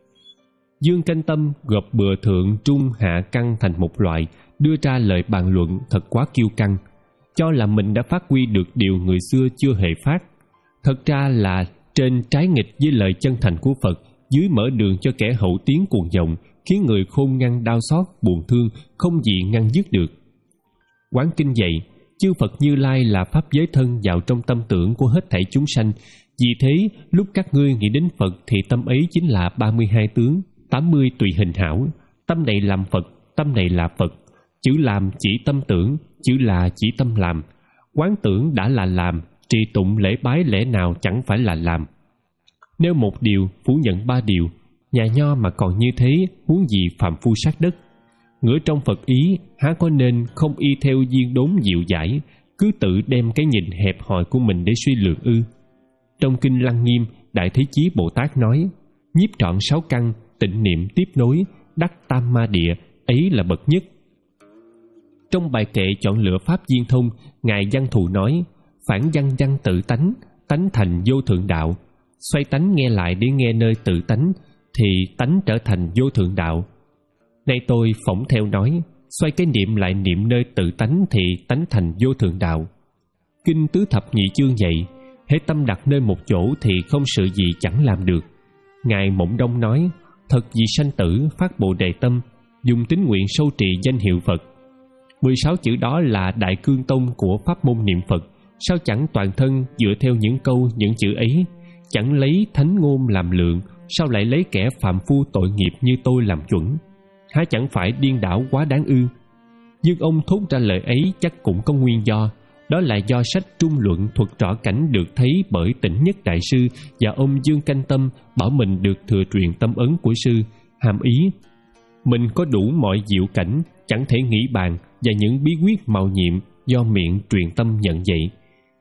Dương Canh Tâm gộp bừa thượng trung hạ căn thành một loại, đưa ra lời bàn luận thật quá kiêu căng, cho là mình đã phát huy được điều người xưa chưa hề phát. Thật ra là trên trái nghịch với lời chân thành của Phật, dưới mở đường cho kẻ hậu tiến cuồng vọng, khiến người khôn ngăn đau xót, buồn thương, không gì ngăn dứt được. Quán kinh dạy, chư Phật Như Lai là pháp giới thân vào trong tâm tưởng của hết thảy chúng sanh. Vì thế, lúc các ngươi nghĩ đến Phật thì tâm ấy chính là ba mươi hai tướng, tám mươi tùy hình hảo. Tâm này làm Phật, tâm này là Phật. Chữ làm chỉ tâm tưởng, chữ là chỉ tâm làm. Quán tưởng đã là làm, trì tụng lễ bái lẽ nào chẳng phải là làm. Nếu một điều phủ nhận ba điều, nhà nho mà còn như thế, huống gì phàm phu sát đất. Ngửa trong Phật ý, há có nên không y theo viên đốn dịu dãi, cứ tự đem cái nhìn hẹp hòi của mình để suy lược ư? Trong kinh Lăng Nghiêm, Đại Thế Chí Bồ Tát nói, nhiếp trọn sáu căn, tịnh niệm tiếp nối, đắc tam ma địa, ấy là bậc nhất. Trong bài kệ chọn lựa pháp viên thông, Ngài Văn Thù nói, phản văn văn tự tánh, tánh thành vô thượng đạo. Xoay tánh nghe lại để nghe nơi tự tánh, thì tánh trở thành vô thượng đạo. Nay tôi phỏng theo nói, xoay cái niệm lại niệm nơi tự tánh thì tánh thành vô thượng đạo. Kinh Tứ Thập Nhị Chương dạy, hễ tâm đặt nơi một chỗ thì không sự gì chẳng làm được. Ngài Mộng Đông nói, thật vì sanh tử phát bồ đề tâm, dùng tín nguyện sâu trì danh hiệu Phật. mười sáu chữ đó là đại cương tông của pháp môn niệm Phật, sao chẳng toàn thân dựa theo những câu những chữ ấy? Chẳng lấy thánh ngôn làm lượng, sao lại lấy kẻ phạm phu tội nghiệp như tôi làm chuẩn? Há chẳng phải điên đảo quá đáng ư? Nhưng ông thốt ra lời ấy chắc cũng có nguyên do. Đó là do sách Trung Luận thuật rõ cảnh được thấy bởi Tỉnh Nhất Đại Sư và ông Dương Canh Tâm bảo mình được thừa truyền tâm ấn của sư. Hàm ý, mình có đủ mọi diệu cảnh, chẳng thể nghĩ bàn, và những bí quyết màu nhiệm do miệng truyền tâm nhận dạy.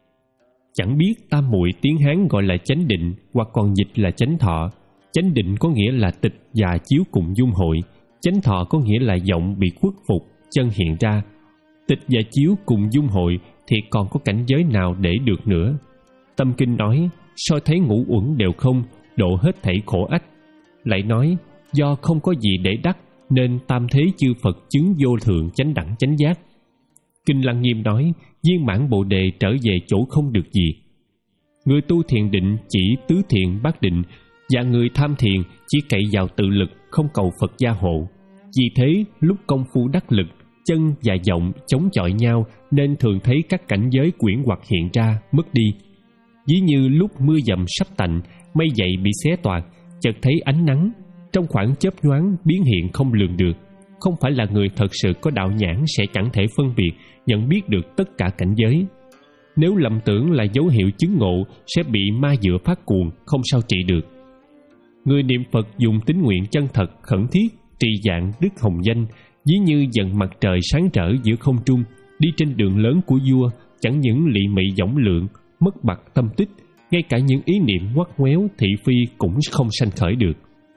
Chẳng biết tam muội tiếng Hán gọi là chánh định, hoặc còn dịch là chánh thọ. Chánh định có nghĩa là tịch và chiếu cùng dung hội. Chánh thọ có nghĩa là vọng bị khuất phục, chân hiện ra. Tịch và chiếu cùng dung hội thì còn có cảnh giới nào để được nữa? Tâm Kinh nói, soi thấy ngũ uẩn đều không, độ hết thảy khổ ách. Lại nói, do không có gì để đắc, nên tam thế chư Phật chứng vô thượng chánh đẳng chánh giác. Kinh Lăng Nghiêm nói, viên mãn bồ đề trở về chỗ không được gì. Người tu thiền định chỉ tứ thiện bát định, và người tham thiền chỉ cậy vào tự lực, không cầu Phật gia hộ. Vì thế, lúc công phu đắc lực, chân và vọng chống chọi nhau, nên thường thấy các cảnh giới quyển hoặc hiện ra, mất đi. Ví như lúc mưa dầm sắp tạnh, mây dậy bị xé toạc, chợt thấy ánh nắng, trong khoảng chớp nhoáng biến hiện không lường được. Không phải là người thật sự có đạo nhãn sẽ chẳng thể phân biệt, nhận biết được tất cả cảnh giới. Nếu lầm tưởng là dấu hiệu chứng ngộ, sẽ bị ma dựa phát cuồng, không sao trị được. Người niệm Phật dùng tín nguyện chân thật, khẩn thiết, trì dạng đức hồng danh, ví như dần mặt trời sáng rỡ giữa không trung, đi trên đường lớn của vua, chẳng những lị mị võng lượng, mất bặt tâm tích, ngay cả những ý niệm ngoắt ngoéo thị phi cũng không sanh khởi được.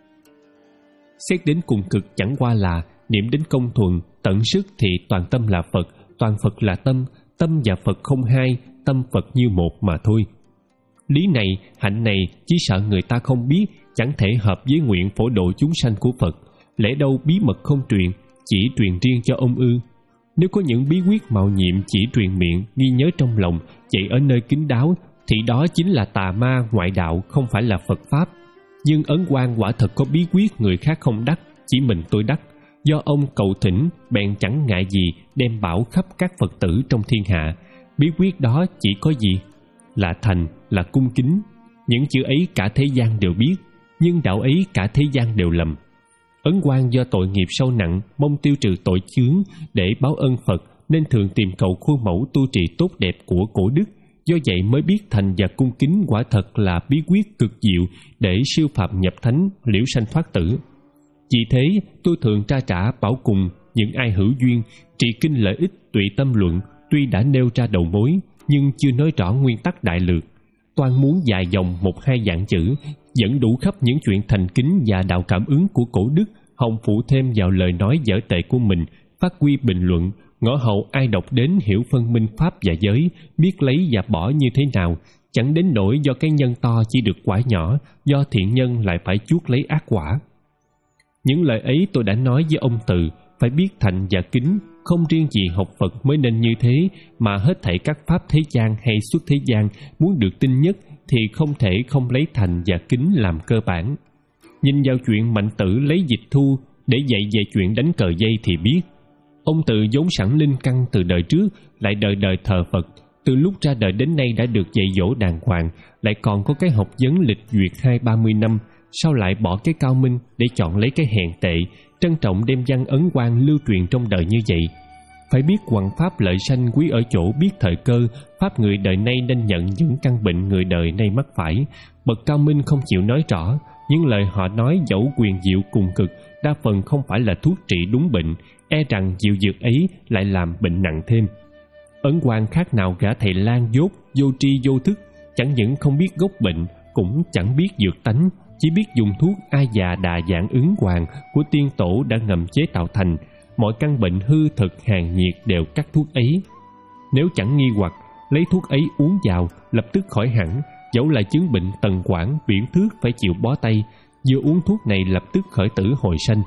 Xét đến cùng cực chẳng qua là niệm đến công thuần, tận sức thì toàn tâm là Phật, toàn Phật là tâm, tâm và Phật không hai, tâm Phật như một mà thôi. Lý này, hạnh này chỉ sợ người ta không biết, chẳng thể hợp với nguyện phổ độ chúng sanh của Phật. Lẽ đâu bí mật không truyền, chỉ truyền riêng cho ông ư? Nếu có những bí quyết mạo nhiệm chỉ truyền miệng, ghi nhớ trong lòng, chạy ở nơi kín đáo, thì đó chính là tà ma ngoại đạo, không phải là Phật Pháp. Nhưng Ấn Quang quả thật có bí quyết người khác không đắc, chỉ mình tôi đắc. Do ông cầu thỉnh, bèn chẳng ngại gì đem bảo khắp các Phật tử trong thiên hạ. Bí quyết đó chỉ có gì? Là thành, là cung kính. Những chữ ấy cả thế gian đều biết, nhưng đạo ấy cả thế gian đều lầm. Ấn Quang do tội nghiệp sâu nặng, mong tiêu trừ tội chướng để báo ân Phật, nên thường tìm cầu khuôn mẫu tu trì tốt đẹp của cổ đức. Do vậy mới biết thành và cung kính quả thật là bí quyết cực diệu để siêu phàm nhập thánh, liễu sanh thoát tử. Vì thế tôi thường tra trả bảo cùng những ai hữu duyên, trị kinh lợi ích tùy tâm luận. Tuy đã nêu ra đầu mối, nhưng chưa nói rõ nguyên tắc đại lược. Toan muốn dài dòng một hai vạn chữ, dẫn đủ khắp những chuyện thành kính và đạo cảm ứng của cổ đức, hòng phụ thêm vào lời nói dở tệ của mình, phát quy bình luận, ngõ hậu ai đọc đến hiểu phân minh pháp và giới, biết lấy và bỏ như thế nào, chẳng đến nỗi do cái nhân to chỉ được quả nhỏ, do thiện nhân lại phải chuốc lấy ác quả. Những lời ấy tôi đã nói với ông Từ, phải biết thành và kính, không riêng gì học Phật mới nên như thế, mà hết thảy các pháp thế gian hay xuất thế gian muốn được tin nhất thì không thể không lấy thành và kính làm cơ bản. Nhìn vào chuyện Mạnh Tử lấy dịch thu để dạy về chuyện đánh cờ dây thì biết, ông Từ vốn sẵn linh căn từ đời trước, lại đời đời thờ Phật, từ lúc ra đời đến nay đã được dạy dỗ đàng hoàng, lại còn có cái học vấn lịch duyệt hai ba mươi năm, sao lại bỏ cái cao minh để chọn lấy cái hèn tệ, trân trọng đem văn Ấn Quang lưu truyền trong đời như vậy. Phải biết hoằng pháp lợi sanh quý ở chỗ biết thời cơ, pháp người đời nay nên nhận những căn bệnh người đời nay mắc phải. Bậc cao minh không chịu nói rõ, những lời họ nói dẫu quyền diệu cùng cực, đa phần không phải là thuốc trị đúng bệnh, e rằng diệu dược ấy lại làm bệnh nặng thêm. Ấn Quang khác nào gã thầy lang dốt, vô tri vô thức, chẳng những không biết gốc bệnh, cũng chẳng biết dược tánh, chỉ biết dùng thuốc A Già Đà Dạng Ứng Hoàng của tiên tổ đã ngầm chế tạo thành. Mọi căn bệnh hư thực hàn nhiệt đều cắt thuốc ấy. Nếu chẳng nghi hoặc, lấy thuốc ấy uống vào lập tức khỏi hẳn, dẫu là chứng bệnh tần quản biển thước phải chịu bó tay, vừa uống thuốc này lập tức khởi tử hồi sanh.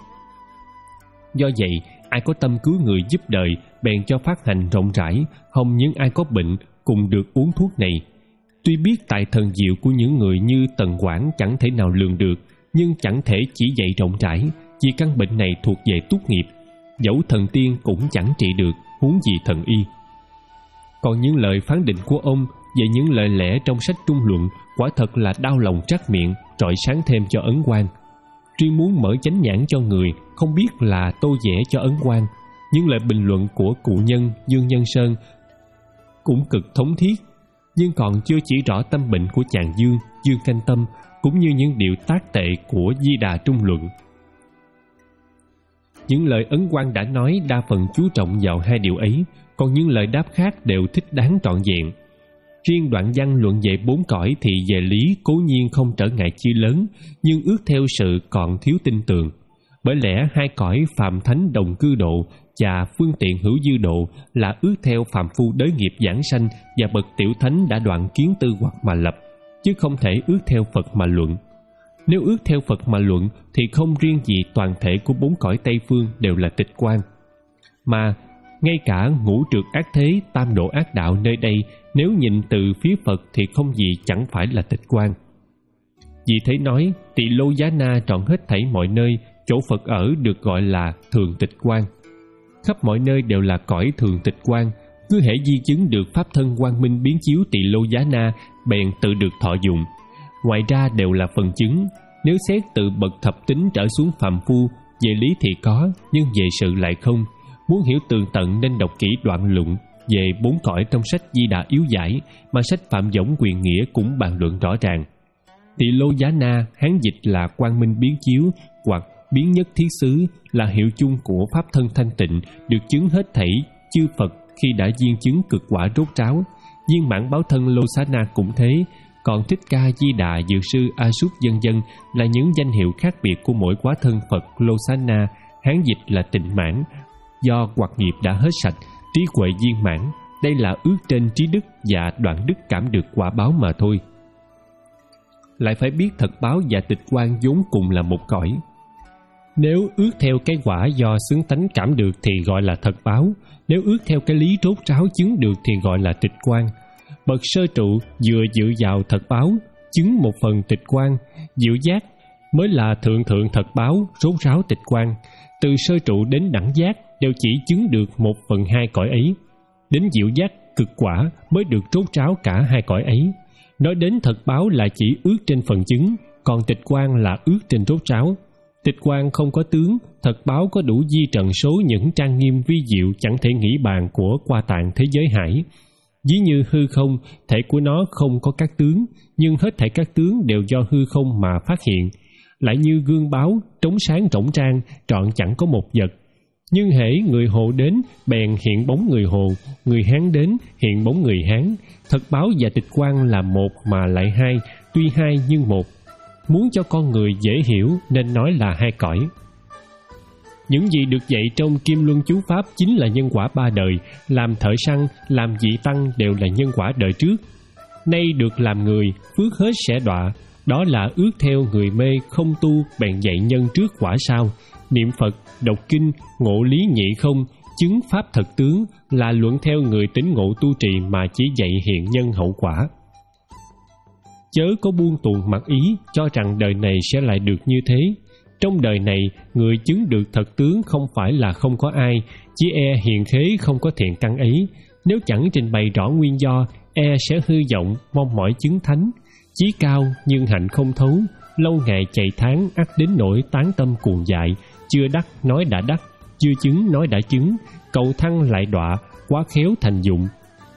Do vậy, ai có tâm cứu người giúp đời bèn cho phát hành rộng rãi, hòng những ai có bệnh cùng được uống thuốc này. Tuy biết tài thần diệu của những người như Tần Quảng chẳng thể nào lường được, nhưng chẳng thể chỉ dạy rộng rãi, vì căn bệnh này thuộc về túc nghiệp, dẫu thần tiên cũng chẳng trị được, huống gì thần y. Còn những lời phán định của ông về những lời lẽ trong sách trung luận quả thật là đau lòng trắc miệng, rọi sáng thêm cho Ấn Quang. Riêng muốn mở chánh nhãn cho người, không biết là tô vẽ cho Ấn Quang. Những lời bình luận của cụ nhân Dương Nhân Sơn cũng cực thống thiết, nhưng còn chưa chỉ rõ tâm bệnh của chàng Dương, Dương Canh Tâm, cũng như những điều tác tệ của Di Đà Trung Luận. Những lời Ấn Quang đã nói đa phần chú trọng vào hai điều ấy, còn những lời đáp khác đều thích đáng trọn vẹn. Riêng đoạn văn luận về bốn cõi thì về lý cố nhiên không trở ngại chi lớn, nhưng ước theo sự còn thiếu tin tường. Bởi lẽ hai cõi phàm thánh đồng cư độ và phương tiện hữu dư độ là ước theo phàm phu đới nghiệp giảng sanh và bậc tiểu thánh đã đoạn kiến tư hoặc mà lập, chứ không thể ước theo Phật mà luận. Nếu ước theo Phật mà luận thì không riêng gì toàn thể của bốn cõi Tây Phương đều là tịch quan, mà ngay cả ngũ trược ác thế, tam độ ác đạo nơi đây nếu nhìn từ phía Phật thì không gì chẳng phải là tịch quan. Vì thế nói Tỳ Lô Giá Na trọn hết thảy mọi nơi, chỗ Phật ở được gọi là thường tịch quan. Khắp mọi nơi đều là cõi thường tịch quan, cứ hễ di chứng được pháp thân quang minh biến chiếu Tỳ Lô Giá Na bèn tự được thọ dụng. Ngoài ra đều là phần chứng. Nếu xét từ bậc thập tính trở xuống phàm phu, về lý thì có, nhưng về sự lại không. Muốn hiểu tường tận nên đọc kỹ đoạn luận về bốn cõi trong sách Di Đà Yếu Giải, mà sách Phạm Võng Quyền Nghĩa cũng bàn luận rõ ràng. Tỳ Lô Giá Na Hán dịch là quang minh biến chiếu hoặc biến nhất thiết xứ, là hiệu chung của pháp thân thanh tịnh, được chứng hết thảy chư Phật khi đã viên chứng cực quả rốt ráo. Viên mãn báo thân Lô Xá Na cũng thế. Còn Thích Ca, Di Đà, Dược Sư, A Súc vân vân là những danh hiệu khác biệt của mỗi quá thân Phật Lô Xá Na. Hán dịch là tịnh mãn, do hoặc nghiệp đã hết sạch, trí huệ viên mãn. Đây là ước trên trí đức và đoạn đức cảm được quả báo mà thôi. Lại phải biết thật báo và tịch quan vốn cùng là một cõi. Nếu ước theo cái quả do xứng tánh cảm được thì gọi là thật báo, nếu ước theo cái lý rốt ráo chứng được thì gọi là tịch quan. Bậc sơ trụ vừa dự vào thật báo, chứng một phần tịch quan, diệu giác mới là thượng thượng thật báo, rốt ráo tịch quan. Từ sơ trụ đến đẳng giác đều chỉ chứng được một phần hai cõi ấy. Đến diệu giác cực quả mới được rốt ráo cả hai cõi ấy. Nói đến thật báo là chỉ ước trên phần chứng, còn tịch quan là ước trên rốt ráo. Tịch quan không có tướng, thật báo có đủ di trần số những trang nghiêm vi diệu chẳng thể nghĩ bàn của qua tạng thế giới hải. Ví như hư không, thể của nó không có các tướng, nhưng hết thảy các tướng đều do hư không mà phát hiện. Lại như gương báo, trống sáng rỗng trang, trọn chẳng có một vật. Nhưng hễ người Hồ đến, bèn hiện bóng người Hồ, người Hán đến, hiện bóng người Hán. Thật báo và tịch quan là một mà lại hai, tuy hai nhưng một. Muốn cho con người dễ hiểu nên nói là hai cõi. Những gì được dạy trong Kim Luân Chú Pháp chính là nhân quả ba đời, làm thợ săn, làm vị tăng đều là nhân quả đời trước. Nay được làm người, phước hết sẽ đọa, đó là ước theo người mê không tu bèn dạy nhân trước quả sau. Niệm Phật, đọc kinh, ngộ lý nhị không, chứng pháp thật tướng là luận theo người tín ngộ tu trì mà chỉ dạy hiện nhân hậu quả. Chớ có buông tuồng mặc ý cho rằng đời này sẽ lại được như thế. Trong đời này, người chứng được thật tướng không phải là không có ai, chỉ e hiền khế không có thiện căn ấy. Nếu chẳng trình bày rõ nguyên do, e sẽ hư vọng mong mỏi chứng thánh. Chí cao nhưng hạnh không thấu, lâu ngày chạy tháng ắt đến nỗi tán tâm cuồng dại. Chưa đắc nói đã đắc, chưa chứng nói đã chứng, cầu thăng lại đọa, quá khéo thành dụng.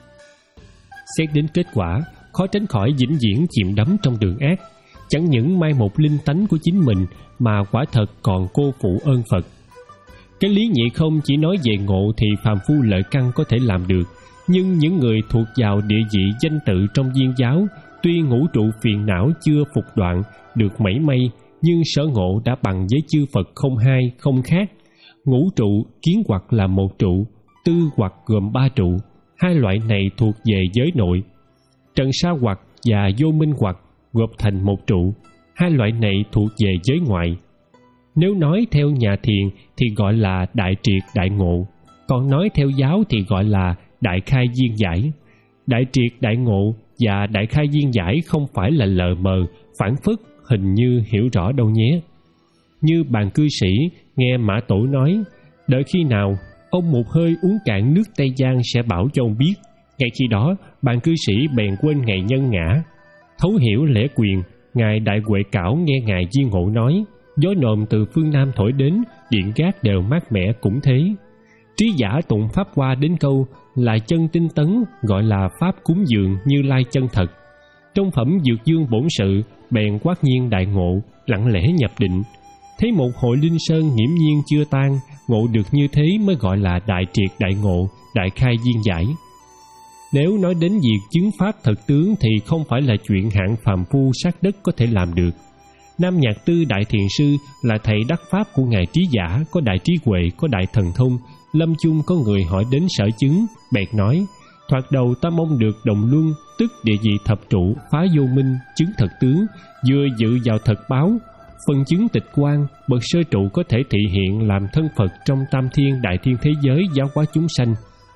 Xét đến kết quả, khó tránh khỏi vĩnh viễn chìm đắm trong đường ác. Chẳng những mai một linh tánh của chính mình mà quả thật còn cô phụ ơn Phật. Cái lý nhị không chỉ nói về ngộ thì phàm phu lợi căn có thể làm được, nhưng những người thuộc vào địa vị danh tự trong viên giáo, tuy ngũ trụ phiền não chưa phục đoạn được mảy may, nhưng sở ngộ đã bằng với chư Phật không hai không khác. Ngũ trụ kiến hoặc là một trụ, tư hoặc gồm ba trụ, hai loại này thuộc về giới nội. Trần sa hoặc và vô minh hoặc gộp thành một trụ, hai loại này thuộc về giới ngoại. Nếu nói theo nhà thiền thì gọi là đại triệt đại ngộ, còn nói theo giáo thì gọi là đại khai viên giải. Đại triệt đại ngộ và đại khai viên giải không phải là lờ mờ, phản phất, hình như hiểu rõ đâu nhé. Như bàn cư sĩ nghe Mã Tổ nói, đợi khi nào ông một hơi uống cạn nước Tây Giang sẽ bảo cho ông biết. Ngay khi đó, bàn cư sĩ bèn quên ngày nhân ngã. Thấu hiểu lẽ quyền, Ngài Đại Huệ Cảo nghe Ngài Di Ngộ nói, gió nồm từ phương Nam thổi đến, điện gác đều mát mẻ cũng thế. Trí giả tụng Pháp Hoa đến câu là chân tinh tấn, gọi là Pháp cúng dường Như Lai chân thật. Trong phẩm Dược Dương bổn sự, bèn quát nhiên đại ngộ, lặng lẽ nhập định. Thấy một hội linh sơn nghiễm nhiên chưa tan, ngộ được như thế mới gọi là đại triệt đại ngộ, đại khai viên giải. Nếu nói đến việc chứng pháp thật tướng thì không phải là chuyện hạng phàm phu sát đất có thể làm được. Nam Nhạc Tư Đại Thiền Sư là thầy đắc pháp của Ngài Trí Giả, có đại trí huệ, có đại thần thông. Lâm chung có người hỏi đến sở chứng, bèn nói, thoạt đầu ta mong được đồng luân, tức địa vị thập trụ, phá vô minh, chứng thật tướng, vừa dự vào thật báo. Phần chứng tịch quan, bậc sơ trụ có thể thị hiện làm thân Phật trong tam thiên đại thiên thế giới giáo hóa chúng sanh.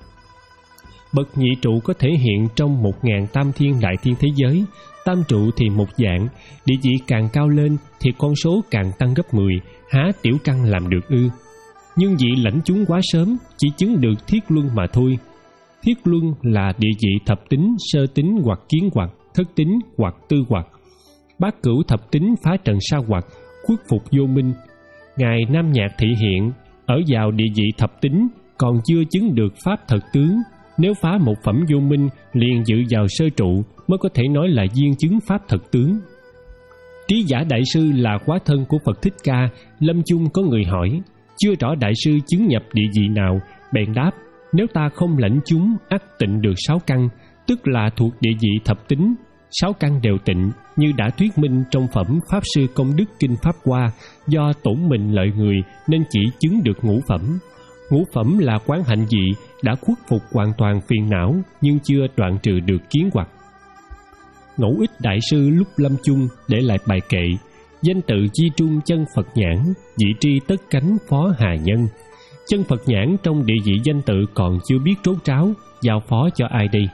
Bậc nhị trụ có thể hiện trong một ngàn tam thiên đại thiên thế giới, tam trụ thì một dạng, địa vị càng cao lên thì con số càng tăng gấp mười, há tiểu căn làm được ư? Nhưng vị lãnh chúng quá sớm, chỉ chứng được thiết luân mà thôi. Thiết luân là địa vị thập tính, sơ tính hoặc kiến hoặc, thất tính hoặc tư hoặc. Bát cửu thập tính phá trần sa hoặc, khuất phục vô minh. Ngài Nam Nhạc thị hiện, ở vào địa vị thập tính, còn chưa chứng được pháp thật tướng. Nếu phá một phẩm vô minh, liền dự vào sơ trụ, mới có thể nói là viên chứng pháp thật tướng. Trí Giả Đại Sư là quá thân của Phật Thích Ca. Lâm chung có người hỏi, chưa rõ Đại Sư chứng nhập địa vị nào, bèn đáp, nếu ta không lãnh chúng, ắt tịnh được sáu căn, tức là thuộc địa vị thập tính. Sáu căn đều tịnh, như đã thuyết minh trong phẩm Pháp Sư Công Đức Kinh Pháp Hoa, do tổn mình lợi người nên chỉ chứng được ngũ phẩm. Ngũ phẩm là quán hạnh vị, đã khuất phục hoàn toàn phiền não, nhưng chưa đoạn trừ được kiến hoặc. Ngẫu Ích Đại Sư lúc lâm chung để lại bài kệ, danh tự chi trung chân Phật nhãn, vị tri tất cánh phó hà nhân. Chân Phật nhãn trong địa vị danh tự còn chưa biết trốt tráo, giao phó cho ai đây?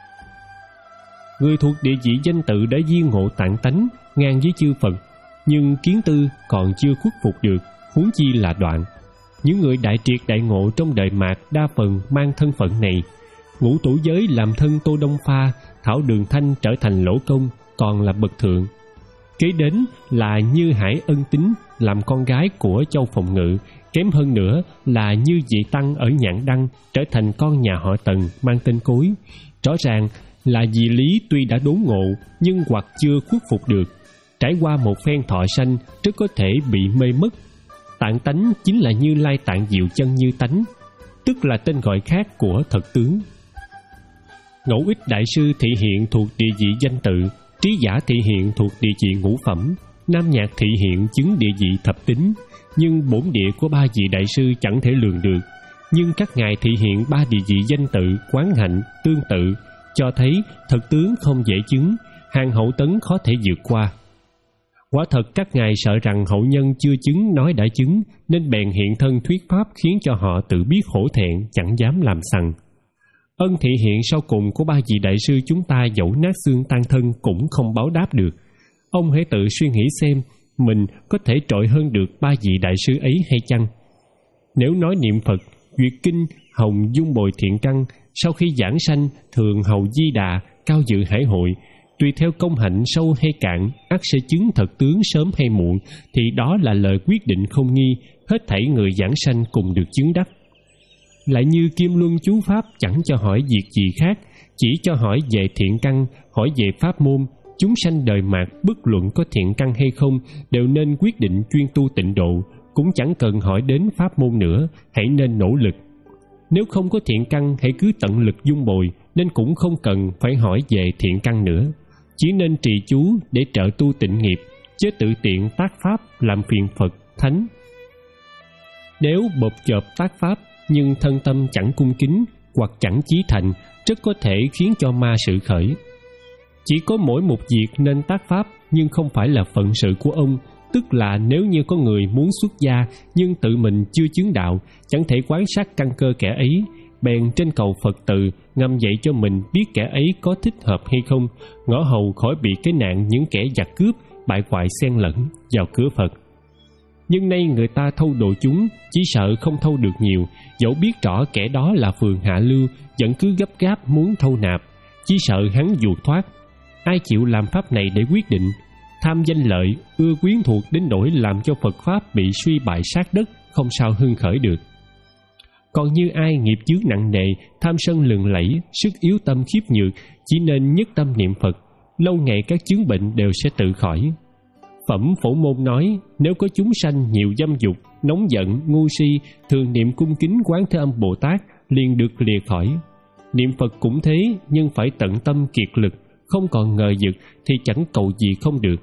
Người thuộc địa vị danh tự đã di ngộ tạng tánh ngang với chư Phật, nhưng kiến tư còn chưa khuất phục được, huống chi là đoạn. Những người đại triệt đại ngộ trong đời mạt đa phần mang thân phận này. Ngũ tổ giới làm thân Tô Đông Pha, Thảo Đường Thanh trở thành Lỗ Công, còn là bậc thượng. Kế đến là Như Hải Ân Tính làm con gái của Châu Phòng Ngự, kém hơn nữa là Như Dị Tăng ở Nhạn Đăng trở thành con nhà họ Tần mang tên Cối. Rõ ràng là vì Lý tuy đã đốn ngộ nhưng hoặc chưa khuất phục được, trải qua một phen thọ sanh rất có thể bị mê mất. Tạng tánh chính là Như Lai Tạng Diệu Chân Như Tánh, tức là tên gọi khác của thật tướng. Ngẫu Ích Đại Sư thị hiện thuộc địa vị danh tự, Trí Giả thị hiện thuộc địa vị ngũ phẩm, Nam Nhạc thị hiện chứng địa vị thập tính. Nhưng bổn địa của ba vị đại sư chẳng thể lường được. Nhưng các ngài thị hiện ba địa vị danh tự, quán hạnh, tương tự, cho thấy thật tướng không dễ chứng, hàng hậu tấn khó thể vượt qua. Quả thật các ngài sợ rằng hậu nhân chưa chứng nói đã chứng, nên bèn hiện thân thuyết pháp khiến cho họ tự biết hổ thẹn, chẳng dám làm sằng. Ân thị hiện sau cùng của ba vị đại sư chúng ta dẫu nát xương tan thân cũng không báo đáp được. Ông hãy tự suy nghĩ xem mình có thể trội hơn được ba vị đại sư ấy hay chăng? Nếu nói niệm Phật, duyệt kinh, hồng dung bồi thiện căn, sau khi giảng sanh thường hầu di đà, cao dự hải hội, tùy theo công hạnh sâu hay cạn, ắt sẽ chứng thật tướng sớm hay muộn, thì đó là lời quyết định không nghi, hết thảy người giảng sanh cùng được chứng đắc. Lại như Kim Luân chú pháp chẳng cho hỏi việc gì khác, chỉ cho hỏi về thiện căn, hỏi về pháp môn. Chúng sanh đời mạt bất luận có thiện căn hay không đều nên quyết định chuyên tu tịnh độ, cũng chẳng cần hỏi đến pháp môn nữa, hãy nên nỗ lực. Nếu không có thiện căn hãy cứ tận lực dung bồi, nên cũng không cần phải hỏi về thiện căn nữa. Chỉ nên trì chú để trợ tu tịnh nghiệp, chứ tự tiện tác pháp làm phiền Phật, Thánh. Nếu bộp chộp tác pháp nhưng thân tâm chẳng cung kính hoặc chẳng chí thành, rất có thể khiến cho ma sự khởi. Chỉ có mỗi một việc nên tác pháp nhưng không phải là phận sự của ông, tức là nếu như có người muốn xuất gia nhưng tự mình chưa chứng đạo, chẳng thể quan sát căn cơ kẻ ấy, bèn trên cầu Phật từ ngầm dạy cho mình biết kẻ ấy có thích hợp hay không, ngõ hầu khỏi bị cái nạn những kẻ giặc cướp bại hoại xen lẫn vào cửa Phật. Nhưng nay người ta thâu độ chúng, chỉ sợ không thâu được nhiều, dẫu biết rõ kẻ đó là phường hạ lưu, vẫn cứ gấp gáp muốn thâu nạp, chỉ sợ hắn dù thoát. Ai chịu làm pháp này để quyết định? Tham danh lợi, ưa quyến thuộc đến nỗi làm cho Phật pháp bị suy bại sát đất, không sao hưng khởi được. Còn như ai nghiệp chướng nặng nề, tham sân lừng lẫy, sức yếu tâm khiếp nhược, chỉ nên nhất tâm niệm Phật, lâu ngày các chứng bệnh đều sẽ tự khỏi. Phẩm Phổ Môn nói, nếu có chúng sanh nhiều dâm dục, nóng giận, ngu si, thường niệm cung kính Quán Thế Âm Bồ Tát, liền được lìa khỏi. Niệm Phật cũng thế, nhưng phải tận tâm kiệt lực, không còn ngờ vực thì chẳng cầu gì không được.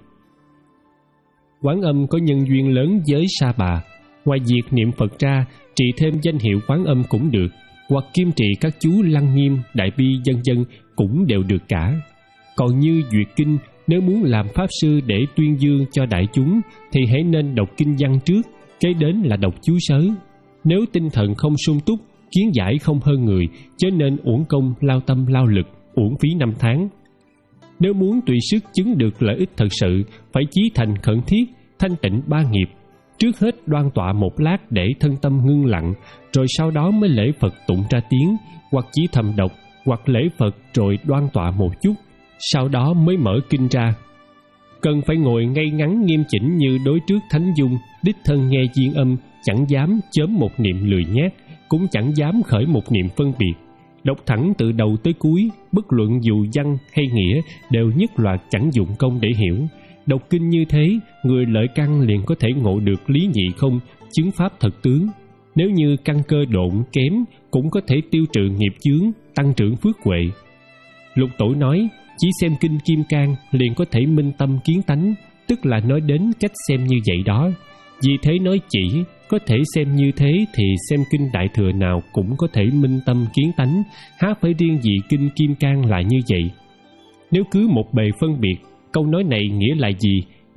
Quán Âm có nhân duyên lớn với Sa Bà, ngoài việc niệm Phật ra, trì thêm danh hiệu Quán Âm cũng được, hoặc kiêm trì các chú Lăng Nghiêm, Đại Bi vân vân cũng đều được cả. Còn như duyệt kinh, nếu muốn làm pháp sư để tuyên dương cho đại chúng thì hãy nên đọc kinh văn trước, kế đến là đọc chú sớ. Nếu tinh thần không sung túc, kiến giải không hơn người, chớ nên uổng công lao tâm lao lực, uổng phí năm tháng. Nếu muốn tùy sức chứng được lợi ích thật sự, phải chí thành khẩn thiết, thanh tịnh ba nghiệp. Trước hết đoan tọa một lát để thân tâm ngưng lặng, rồi sau đó mới lễ Phật tụng ra tiếng, hoặc chỉ thầm đọc, hoặc lễ Phật rồi đoan tọa một chút, sau đó mới mở kinh ra. Cần phải ngồi ngay ngắn nghiêm chỉnh như đối trước thánh dung, đích thân nghe duyên âm, chẳng dám chớm một niệm lười nhác, cũng chẳng dám khởi một niệm phân biệt. Đọc thẳng từ đầu tới cuối, bất luận dù văn hay nghĩa đều nhất loạt chẳng dụng công để hiểu. Đọc kinh như thế, người lợi căn liền có thể ngộ được lý nhị không, chứng pháp thật tướng. Nếu như căn cơ độn kém, cũng có thể tiêu trừ nghiệp chướng, tăng trưởng phước huệ. Lục Tổ nói, chỉ xem kinh Kim Cang liền có thể minh tâm kiến tánh, tức là nói đến cách xem như vậy đó. Vì thế nói chỉ, có thể xem như thế thì xem kinh Đại Thừa nào cũng có thể minh tâm kiến tánh, há phải riêng gì kinh Kim Cang là như vậy. Nếu cứ một bề phân biệt, câu nói này nghĩa là gì,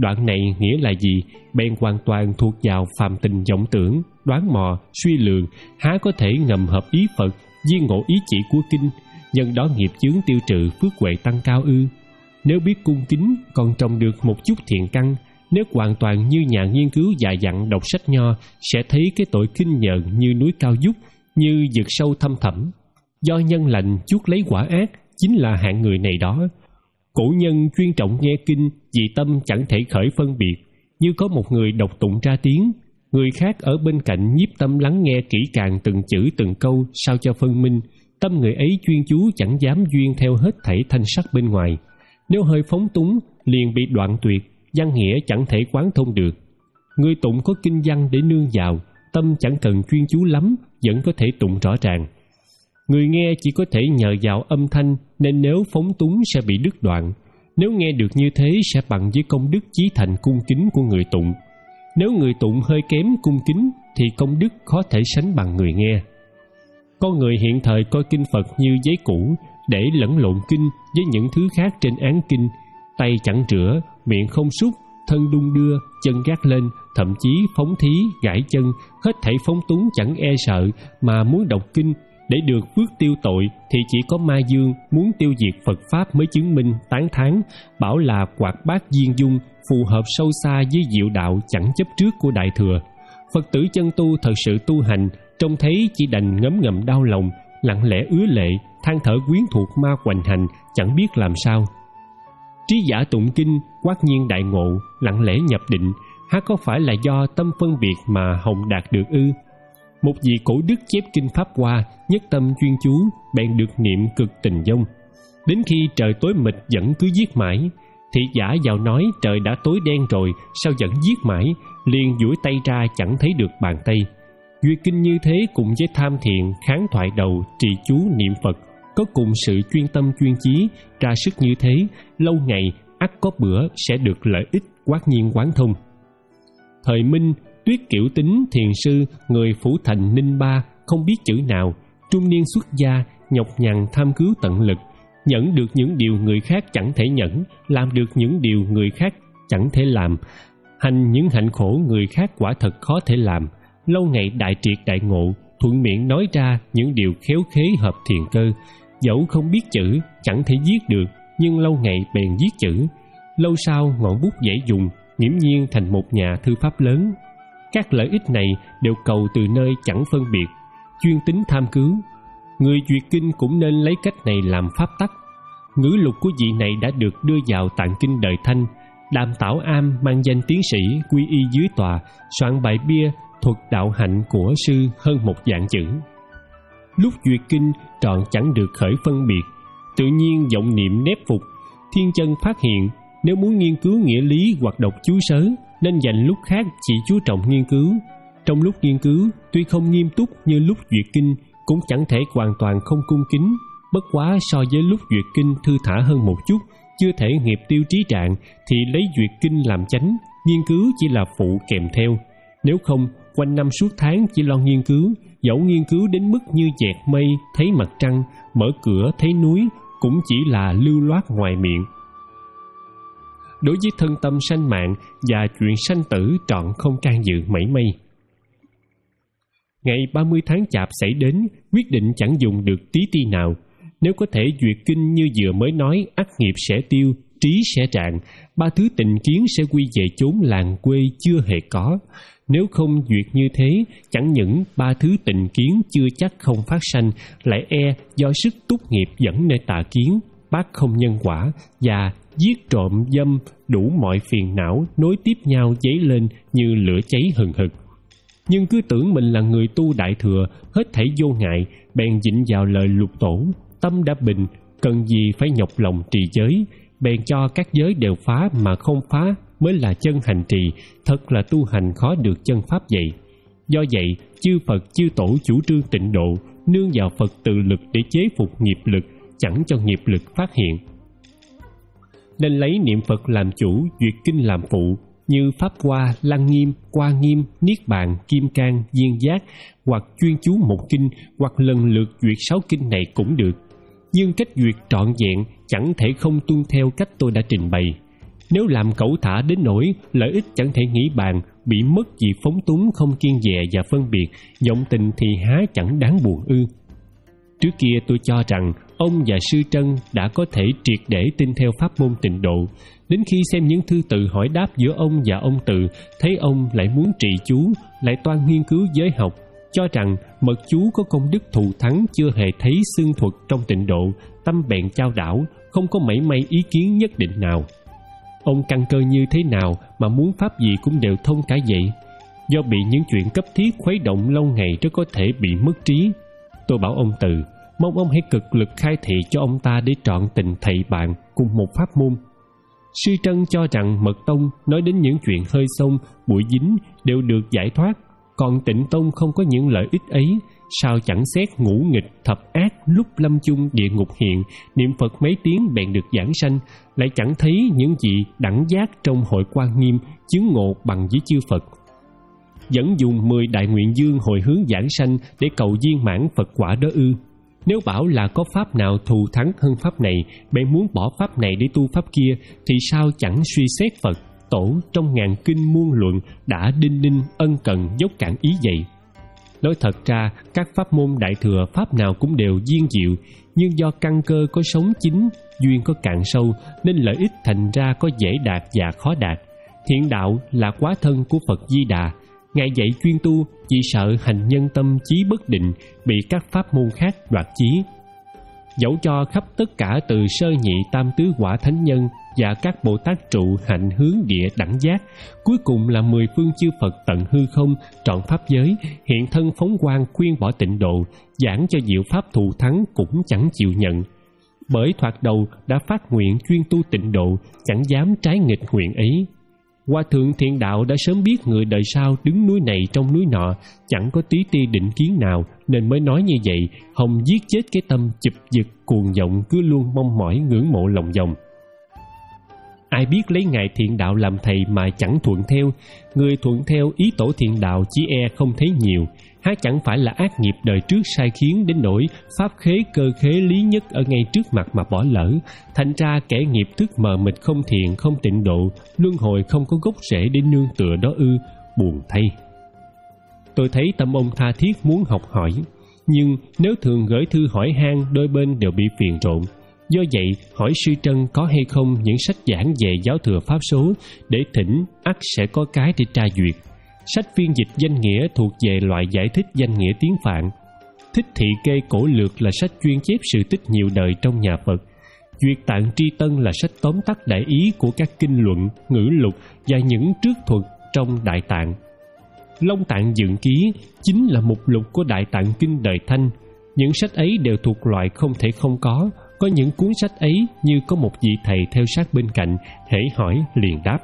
đoạn này nghĩa là gì, bèn hoàn toàn thuộc vào phàm tình vọng tưởng, đoán mò, suy lường, há có thể ngầm hợp ý Phật, viên ngộ ý chỉ của kinh, nhân đó nghiệp chướng tiêu trừ, phước huệ tăng cao ư? Nếu biết cung kính còn trồng được một chút thiện căn, nếu hoàn toàn như nhà nghiên cứu dài dặn đọc sách nho, sẽ thấy cái tội kinh nhờn như núi cao vút, như vực sâu thâm thẳm. Do nhân lành chuốc lấy quả ác, chính là hạng người này đó. Cổ nhân chuyên trọng nghe kinh, vì tâm chẳng thể khởi phân biệt. Như có một người đọc tụng ra tiếng, người khác ở bên cạnh nhiếp tâm lắng nghe kỹ càng từng chữ từng câu, sao cho phân minh. Tâm người ấy chuyên chú chẳng dám duyên theo hết thảy thanh sắc bên ngoài. Nếu hơi phóng túng, liền bị đoạn tuyệt, văn nghĩa chẳng thể quán thông được. Người tụng có kinh văn để nương vào, tâm chẳng cần chuyên chú lắm, vẫn có thể tụng rõ ràng. Người nghe chỉ có thể nhờ vào âm thanh, nên nếu phóng túng sẽ bị đứt đoạn. Nếu nghe được như thế sẽ bằng với công đức chí thành cung kính của người tụng. Nếu người tụng hơi kém cung kính thì công đức khó thể sánh bằng người nghe. Con người hiện thời coi kinh Phật như giấy cũ, để lẫn lộn kinh với những thứ khác trên án kinh. Tay chẳng rửa, miệng không súc, thân đung đưa, chân gác lên, thậm chí phóng thí, gãi chân, hết thảy phóng túng chẳng e sợ, mà muốn đọc kinh để được phước tiêu tội thì chỉ có ma dương muốn tiêu diệt Phật Pháp mới chứng minh tán thán, bảo là hoạt bát viên dung, phù hợp sâu xa với diệu đạo chẳng chấp trước của Đại Thừa. Phật tử chân tu thật sự tu hành, trông thấy chỉ đành ngấm ngầm đau lòng, lặng lẽ ứa lệ, than thở quyến thuộc ma hoành hành, chẳng biết làm sao. Trí giả tụng kinh, quát nhiên đại ngộ, lặng lẽ nhập định, há có phải là do tâm phân biệt mà hồng đạt được ư? Một vị cổ đức chép kinh Pháp Hoa, nhất tâm chuyên chú, bèn được niệm cực tình dông. Đến khi trời tối mịt vẫn cứ viết mãi. Thị giả vào nói trời đã tối đen rồi, sao vẫn viết mãi, liền duỗi tay ra chẳng thấy được bàn tay. Duyệt kinh như thế cùng với tham thiện, kháng thoại đầu, trì chú niệm Phật, có cùng sự chuyên tâm chuyên chí, ra sức như thế, lâu ngày ắt có bữa sẽ được lợi ích quát nhiên quán thông. Thời Minh, Tuyết Kiểu Tính thiền sư, người Phủ Thành Ninh Ba, không biết chữ nào, trung niên xuất gia, nhọc nhằn tham cứu tận lực, nhẫn được những điều người khác chẳng thể nhẫn, làm được những điều người khác chẳng thể làm, hành những hạnh khổ người khác quả thật khó thể làm. Lâu ngày đại triệt đại ngộ, thuận miệng nói ra những điều khéo khế hợp thiền cơ. Dẫu không biết chữ, chẳng thể viết được, nhưng lâu ngày bèn viết chữ. Lâu sau ngọn bút dễ dùng, nghiễm nhiên thành một nhà thư pháp lớn. Các lợi ích này đều cầu từ nơi chẳng phân biệt, chuyên tính tham cứu. Người duyệt kinh cũng nên lấy cách này làm pháp tắc. Ngữ lục của vị này đã được đưa vào tạng kinh Đời Thanh. Đàm Tảo Am mang danh tiến sĩ quy y dưới tòa, soạn bài bia thuật đạo hạnh của sư hơn một vạn chữ. Lúc duyệt kinh trọn chẳng được khởi phân biệt, tự nhiên vọng niệm nép phục. Thiên chân phát hiện, nếu muốn nghiên cứu nghĩa lý hoặc đọc chú sớ, nên dành lúc khác chỉ chú trọng nghiên cứu. Trong lúc nghiên cứu, tuy không nghiêm túc như lúc duyệt kinh, cũng chẳng thể hoàn toàn không cung kính. Bất quá so với lúc duyệt kinh thư thả hơn một chút, chưa thể nghiệp tiêu trí trạng, thì lấy duyệt kinh làm chánh, nghiên cứu chỉ là phụ kèm theo. Nếu không, quanh năm suốt tháng chỉ lo nghiên cứu, dẫu nghiên cứu đến mức như dẹt mây thấy mặt trăng, mở cửa thấy núi, cũng chỉ là lưu loát ngoài miệng. Đối với thân tâm sanh mạng và chuyện sanh tử trọn không can dự mảy may. Ngày ba mươi tháng Chạp xảy đến, quyết định chẳng dùng được tí ti nào. Nếu có thể duyệt kinh như vừa mới nói, ắt nghiệp sẽ tiêu, trí sẽ trạng, ba thứ tình kiến sẽ quy về chốn làng quê chưa hề có. Nếu không duyệt như thế, chẳng những ba thứ tình kiến chưa chắc không phát sanh, lại e do sức túc nghiệp dẫn nơi tà kiến, bác không nhân quả, và giết trộm dâm đủ mọi phiền não nối tiếp nhau dấy lên như lửa cháy hừng hực. Nhưng cứ tưởng mình là người tu Đại Thừa, hết thảy vô ngại, bèn dịnh vào lời lục tổ, tâm đã bình, cần gì phải nhọc lòng trì giới, bèn cho các giới đều phá mà không phá mới là chân hành trì, thật là tu hành khó được chân pháp vậy. Do vậy, chư Phật chư tổ chủ trương tịnh độ, nương vào Phật tự lực để chế phục nghiệp lực, chẳng cho nghiệp lực phát hiện. Nên lấy niệm Phật làm chủ, duyệt kinh làm phụ, như Pháp Hoa, Lăng Nghiêm, Qua Nghiêm, Niết Bàn, Kim Cang, Duyên Giác, hoặc chuyên chú một kinh, hoặc lần lượt duyệt sáu kinh này cũng được. Nhưng cách duyệt trọn vẹn chẳng thể không tuân theo cách tôi đã trình bày. Nếu làm cẩu thả đến nỗi lợi ích chẳng thể nghĩ bàn, bị mất vì phóng túng không kiêng dè và phân biệt, vọng tình thì há chẳng đáng buồn ư? Trước kia tôi cho rằng ông và sư Trân đã có thể triệt để tin theo pháp môn Tịnh Độ. Đến khi xem những thư tự hỏi đáp giữa ông và ông Từ, thấy ông lại muốn trì chú, lại toan nghiên cứu giới học, cho rằng mật chú có công đức thù thắng chưa hề thấy xưng thuật trong Tịnh Độ, tâm bèn chao đảo, không có mảy may ý kiến nhất định nào. Ông căn cơ như thế nào mà muốn pháp gì cũng đều thông cả vậy? Do bị những chuyện cấp thiết khuấy động lâu ngày rất có thể bị mất trí. Tôi bảo ông Từ, mong ông hãy cực lực khai thị cho ông ta để trọn tình thầy bạn cùng một pháp môn. Sư Trân cho rằng Mật Tông nói đến những chuyện hơi xông, bụi dính đều được giải thoát, còn Tịnh Tông không có những lợi ích ấy. Sao chẳng xét ngũ nghịch thập ác lúc lâm chung địa ngục hiện, niệm Phật mấy tiếng bèn được giảng sanh, lại chẳng thấy những gì đẳng giác trong hội Quan Nghiêm chứng ngộ bằng với chư Phật. Vẫn dùng mười đại nguyện dương hồi hướng giảng sanh để cầu viên mãn Phật quả đó ư? Nếu bảo là có pháp nào thù thắng hơn pháp này, bèn muốn bỏ pháp này để tu pháp kia, thì sao chẳng suy xét Phật Tổ trong ngàn kinh muôn luận đã đinh ninh ân cần dốc cạn ý vậy? Nói thật ra, các pháp môn đại thừa pháp nào cũng đều diên diệu, nhưng do căn cơ có sống chính, duyên có cạn sâu, nên lợi ích thành ra có dễ đạt và khó đạt. Thiện đạo là quá thân của Phật Di Đà. Ngài dạy chuyên tu vì sợ hành nhân tâm trí bất định, bị các pháp môn khác đoạt chí. Dẫu cho khắp tất cả từ sơ nhị tam tứ quả thánh nhân và các Bồ Tát trụ hạnh hướng địa đẳng giác, cuối cùng là mười phương chư Phật tận hư không trọn pháp giới, hiện thân phóng quang khuyên bỏ Tịnh Độ, giảng cho diệu pháp thù thắng cũng chẳng chịu nhận. Bởi thoạt đầu đã phát nguyện chuyên tu Tịnh Độ, chẳng dám trái nghịch nguyện ấy. Hòa thượng Thiện Đạo đã sớm biết người đời sau đứng núi này trong núi nọ, chẳng có tí ti định kiến nào, nên mới nói như vậy, hòng giết chết cái tâm chụp giật cuồng vọng cứ luôn mong mỏi ngưỡng mộ lòng vòng. Ai biết lấy Ngài Thiện Đạo làm thầy mà chẳng thuận theo, người thuận theo ý tổ Thiện Đạo chỉ e không thấy nhiều, há chẳng phải là ác nghiệp đời trước sai khiến đến nỗi pháp khế cơ khế lý nhất ở ngay trước mặt mà bỏ lỡ, thành ra kẻ nghiệp thức mờ mịt không thiện không Tịnh Độ, luân hồi không có gốc rễ để nương tựa đó ư? Buồn thay. Tôi thấy tâm ông tha thiết muốn học hỏi, nhưng nếu thường gửi thư hỏi han, đôi bên đều bị phiền rộn. Do vậy, hỏi sư Trân có hay không những sách giảng về giáo thừa pháp số, để thỉnh ắt sẽ có cái để tra duyệt. Sách phiên dịch danh nghĩa thuộc về loại giải thích danh nghĩa tiếng Phạn. Thích Thị Kê Cổ Lược là sách chuyên chép sự tích nhiều đời trong nhà Phật. Duyệt Tạng Tri Tân là sách tóm tắt đại ý của các kinh luận, ngữ lục và những trước thuật trong Đại Tạng. Long Tạng Dựng Ký chính là mục lục của Đại Tạng Kinh đời Thanh. Những sách ấy đều thuộc loại không thể không có. Có những cuốn sách ấy như có một vị thầy theo sát bên cạnh, hễ hỏi liền đáp.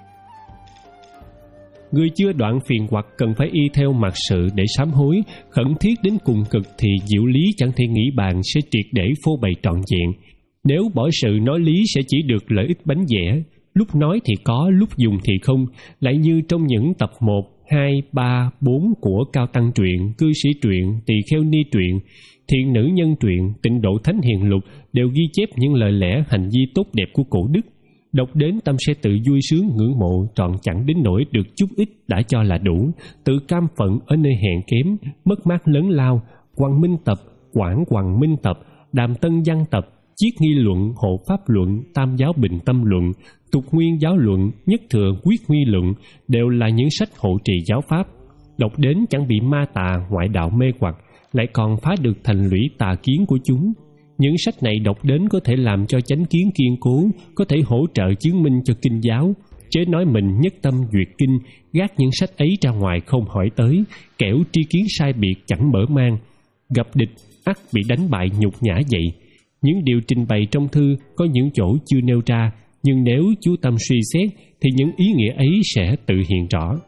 Người chưa đoạn phiền hoặc cần phải y theo mặt sự để sám hối, khẩn thiết đến cùng cực thì diệu lý chẳng thể nghĩ bàn sẽ triệt để phô bày trọn vẹn. Nếu bỏ sự nói lý sẽ chỉ được lợi ích bánh vẽ, lúc nói thì có, lúc dùng thì không, lại như trong những tập một, hai, ba, bốn của Cao Tăng truyện, Cư Sĩ truyện, Tỳ Kheo Ni truyện, Thiện Nữ Nhân truyện, Tịnh Độ Thánh Hiền Lục đều ghi chép những lời lẽ hành vi tốt đẹp của cổ đức. Đọc đến tâm sẽ tự vui sướng ngưỡng mộ, trọn chẳng đến nỗi được chút ít đã cho là đủ, tự cam phận ở nơi hèn kém, mất mát lớn lao. Quang Minh Tập, Quảng Quang Minh Tập, Đàm Tân Văn Tập, Chiết Nghi Luận, Hộ Pháp Luận, Tam Giáo Bình Tâm Luận, Tục Nguyên Giáo Luận, Nhất Thừa Quyết Nguy Luận đều là những sách hộ trì giáo pháp. Đọc đến chẳng bị ma tà ngoại đạo mê hoặc, lại còn phá được thành lũy tà kiến của chúng. Những sách này đọc đến có thể làm cho chánh kiến kiên cố, có thể hỗ trợ chứng minh cho kinh giáo. Chớ nói mình nhất tâm duyệt kinh, gác những sách ấy ra ngoài không hỏi tới, kẻo tri kiến sai biệt chẳng mở mang. Gặp địch, ắt bị đánh bại nhục nhã vậy. Những điều trình bày trong thư có những chỗ chưa nêu ra, nhưng nếu chú tâm suy xét thì những ý nghĩa ấy sẽ tự hiện rõ.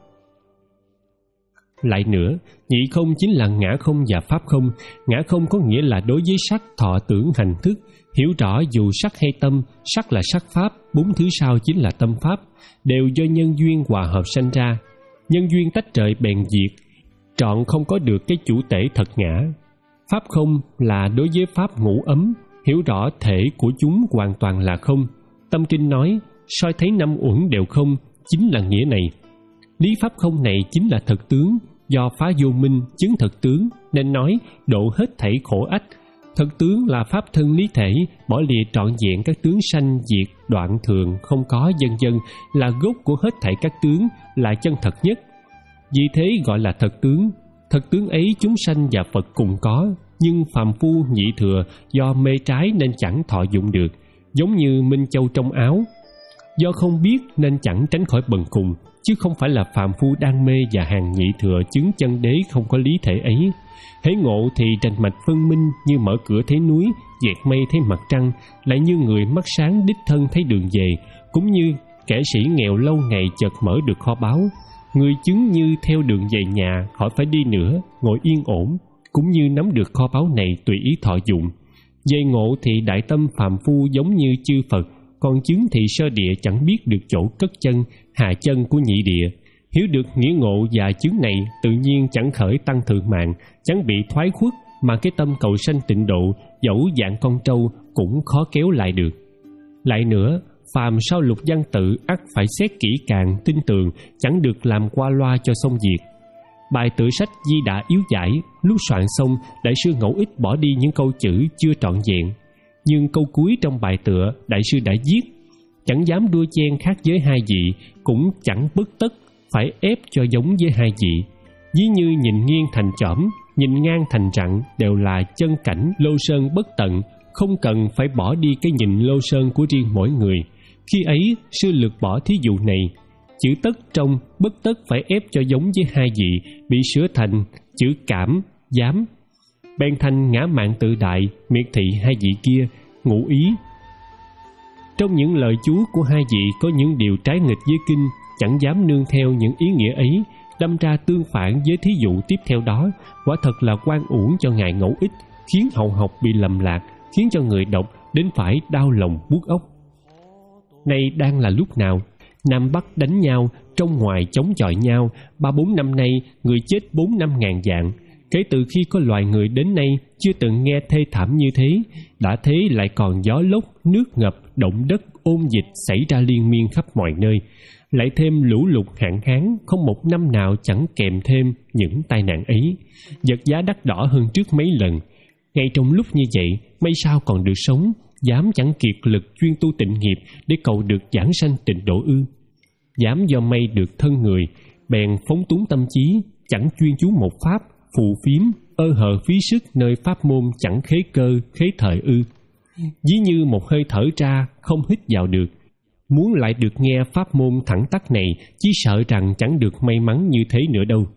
Lại nữa, nhị không chính là ngã không và pháp không. Ngã không có nghĩa là đối với sắc, thọ, tưởng, hành, thức. Hiểu rõ dù sắc hay tâm, sắc là sắc pháp, bốn thứ sau chính là tâm pháp, đều do nhân duyên hòa hợp sanh ra. Nhân duyên tách rời bèn diệt, trọn không có được cái chủ tể thật ngã. Pháp không là đối với pháp ngũ ấm, hiểu rõ thể của chúng hoàn toàn là không. Tâm Kinh nói, soi thấy năm uẩn đều không, chính là nghĩa này. Lý pháp không này chính là thật tướng, do phá vô minh chứng thật tướng, nên nói độ hết thảy khổ ách. Thật tướng là pháp thân lý thể, bỏ lìa trọn vẹn các tướng sanh diệt, đoạn thường, không có vân vân, là gốc của hết thảy các tướng, là chân thật nhất. Vì thế gọi là thật tướng. Thật tướng ấy chúng sanh và Phật cùng có, nhưng phàm phu nhị thừa do mê trái nên chẳng thọ dụng được, giống như minh châu trong áo. Do không biết nên chẳng tránh khỏi bần cùng, chứ không phải là phàm phu đang mê và hàng nhị thừa chứng chân đế không có lý thể ấy. Hễ ngộ thì rành mạch phân minh, như mở cửa thấy núi, dẹt mây thấy mặt trăng, lại như người mắt sáng đích thân thấy đường về, cũng như kẻ sĩ nghèo lâu ngày chợt mở được kho báu. Người chứng như theo đường về nhà, khỏi phải đi nữa, ngồi yên ổn, cũng như nắm được kho báu này tùy ý thọ dụng. Về ngộ thì đại tâm phàm phu giống như chư Phật, còn chứng thì sơ địa chẳng biết được chỗ cất chân, hạ chân của nhị địa. Hiểu được nghĩa ngộ và chứng này, tự nhiên chẳng khởi tăng thượng mạng, chẳng bị thoái khuất, mà cái tâm cầu sanh tịnh độ, dẫu dạng con trâu, cũng khó kéo lại được. Lại nữa, phàm sau lục văn tự ắt phải xét kỹ càng, tinh tường, chẳng được làm qua loa cho xong việc. Bài tự sách Di Đà yếu giải, lúc soạn xong, đại sư ngẫu ích bỏ đi những câu chữ chưa trọn vẹn. Nhưng câu cuối trong bài tựa, đại sư đã viết: chẳng dám đua chen khác với hai vị, cũng chẳng bất tất phải ép cho giống với hai vị. Ví như nhìn nghiêng thành chỏm, nhìn ngang thành rặng, đều là chân cảnh lô sơn bất tận, không cần phải bỏ đi cái nhìn lô sơn của riêng mỗi người. Khi ấy, sư lược bỏ thí dụ này, chữ tất trong bất tất phải ép cho giống với hai vị, bị sửa thành chữ cảm, dám. Bèn thành ngã mạn tự đại, miệt thị hai vị kia, ngụ ý. Trong những lời chú của hai vị có những điều trái nghịch với kinh, chẳng dám nương theo những ý nghĩa ấy, đâm ra tương phản với thí dụ tiếp theo đó, quả thật là oan uổng cho ngài ngẫu ích, khiến hậu học bị lầm lạc, khiến cho người đọc đến phải đau lòng buốt óc. Nay đang là lúc nào? Nam Bắc đánh nhau, trong ngoài chống chọi nhau, ba bốn năm nay người chết bốn năm ngàn vạn. Kể từ khi có loài người đến nay, chưa từng nghe thê thảm như thế. Đã thế lại còn gió lốc, nước ngập, động đất, ôn dịch xảy ra liên miên khắp mọi nơi. Lại thêm lũ lụt hạn hán, không một năm nào chẳng kèm thêm những tai nạn ấy. Vật giá đắt đỏ hơn trước mấy lần. Ngay trong lúc như vậy, may sao còn được sống, dám chẳng kiệt lực chuyên tu tịnh nghiệp để cầu được giảng sanh tịnh độ ư? Dám do may được thân người, bèn phóng túng tâm trí, chẳng chuyên chú một pháp, phù phiếm, ơ hờ phí sức nơi pháp môn chẳng khế cơ, khế thời ư? Ví như một hơi thở ra, không hít vào được. Muốn lại được nghe pháp môn thẳng tắc này, chỉ sợ rằng chẳng được may mắn như thế nữa đâu.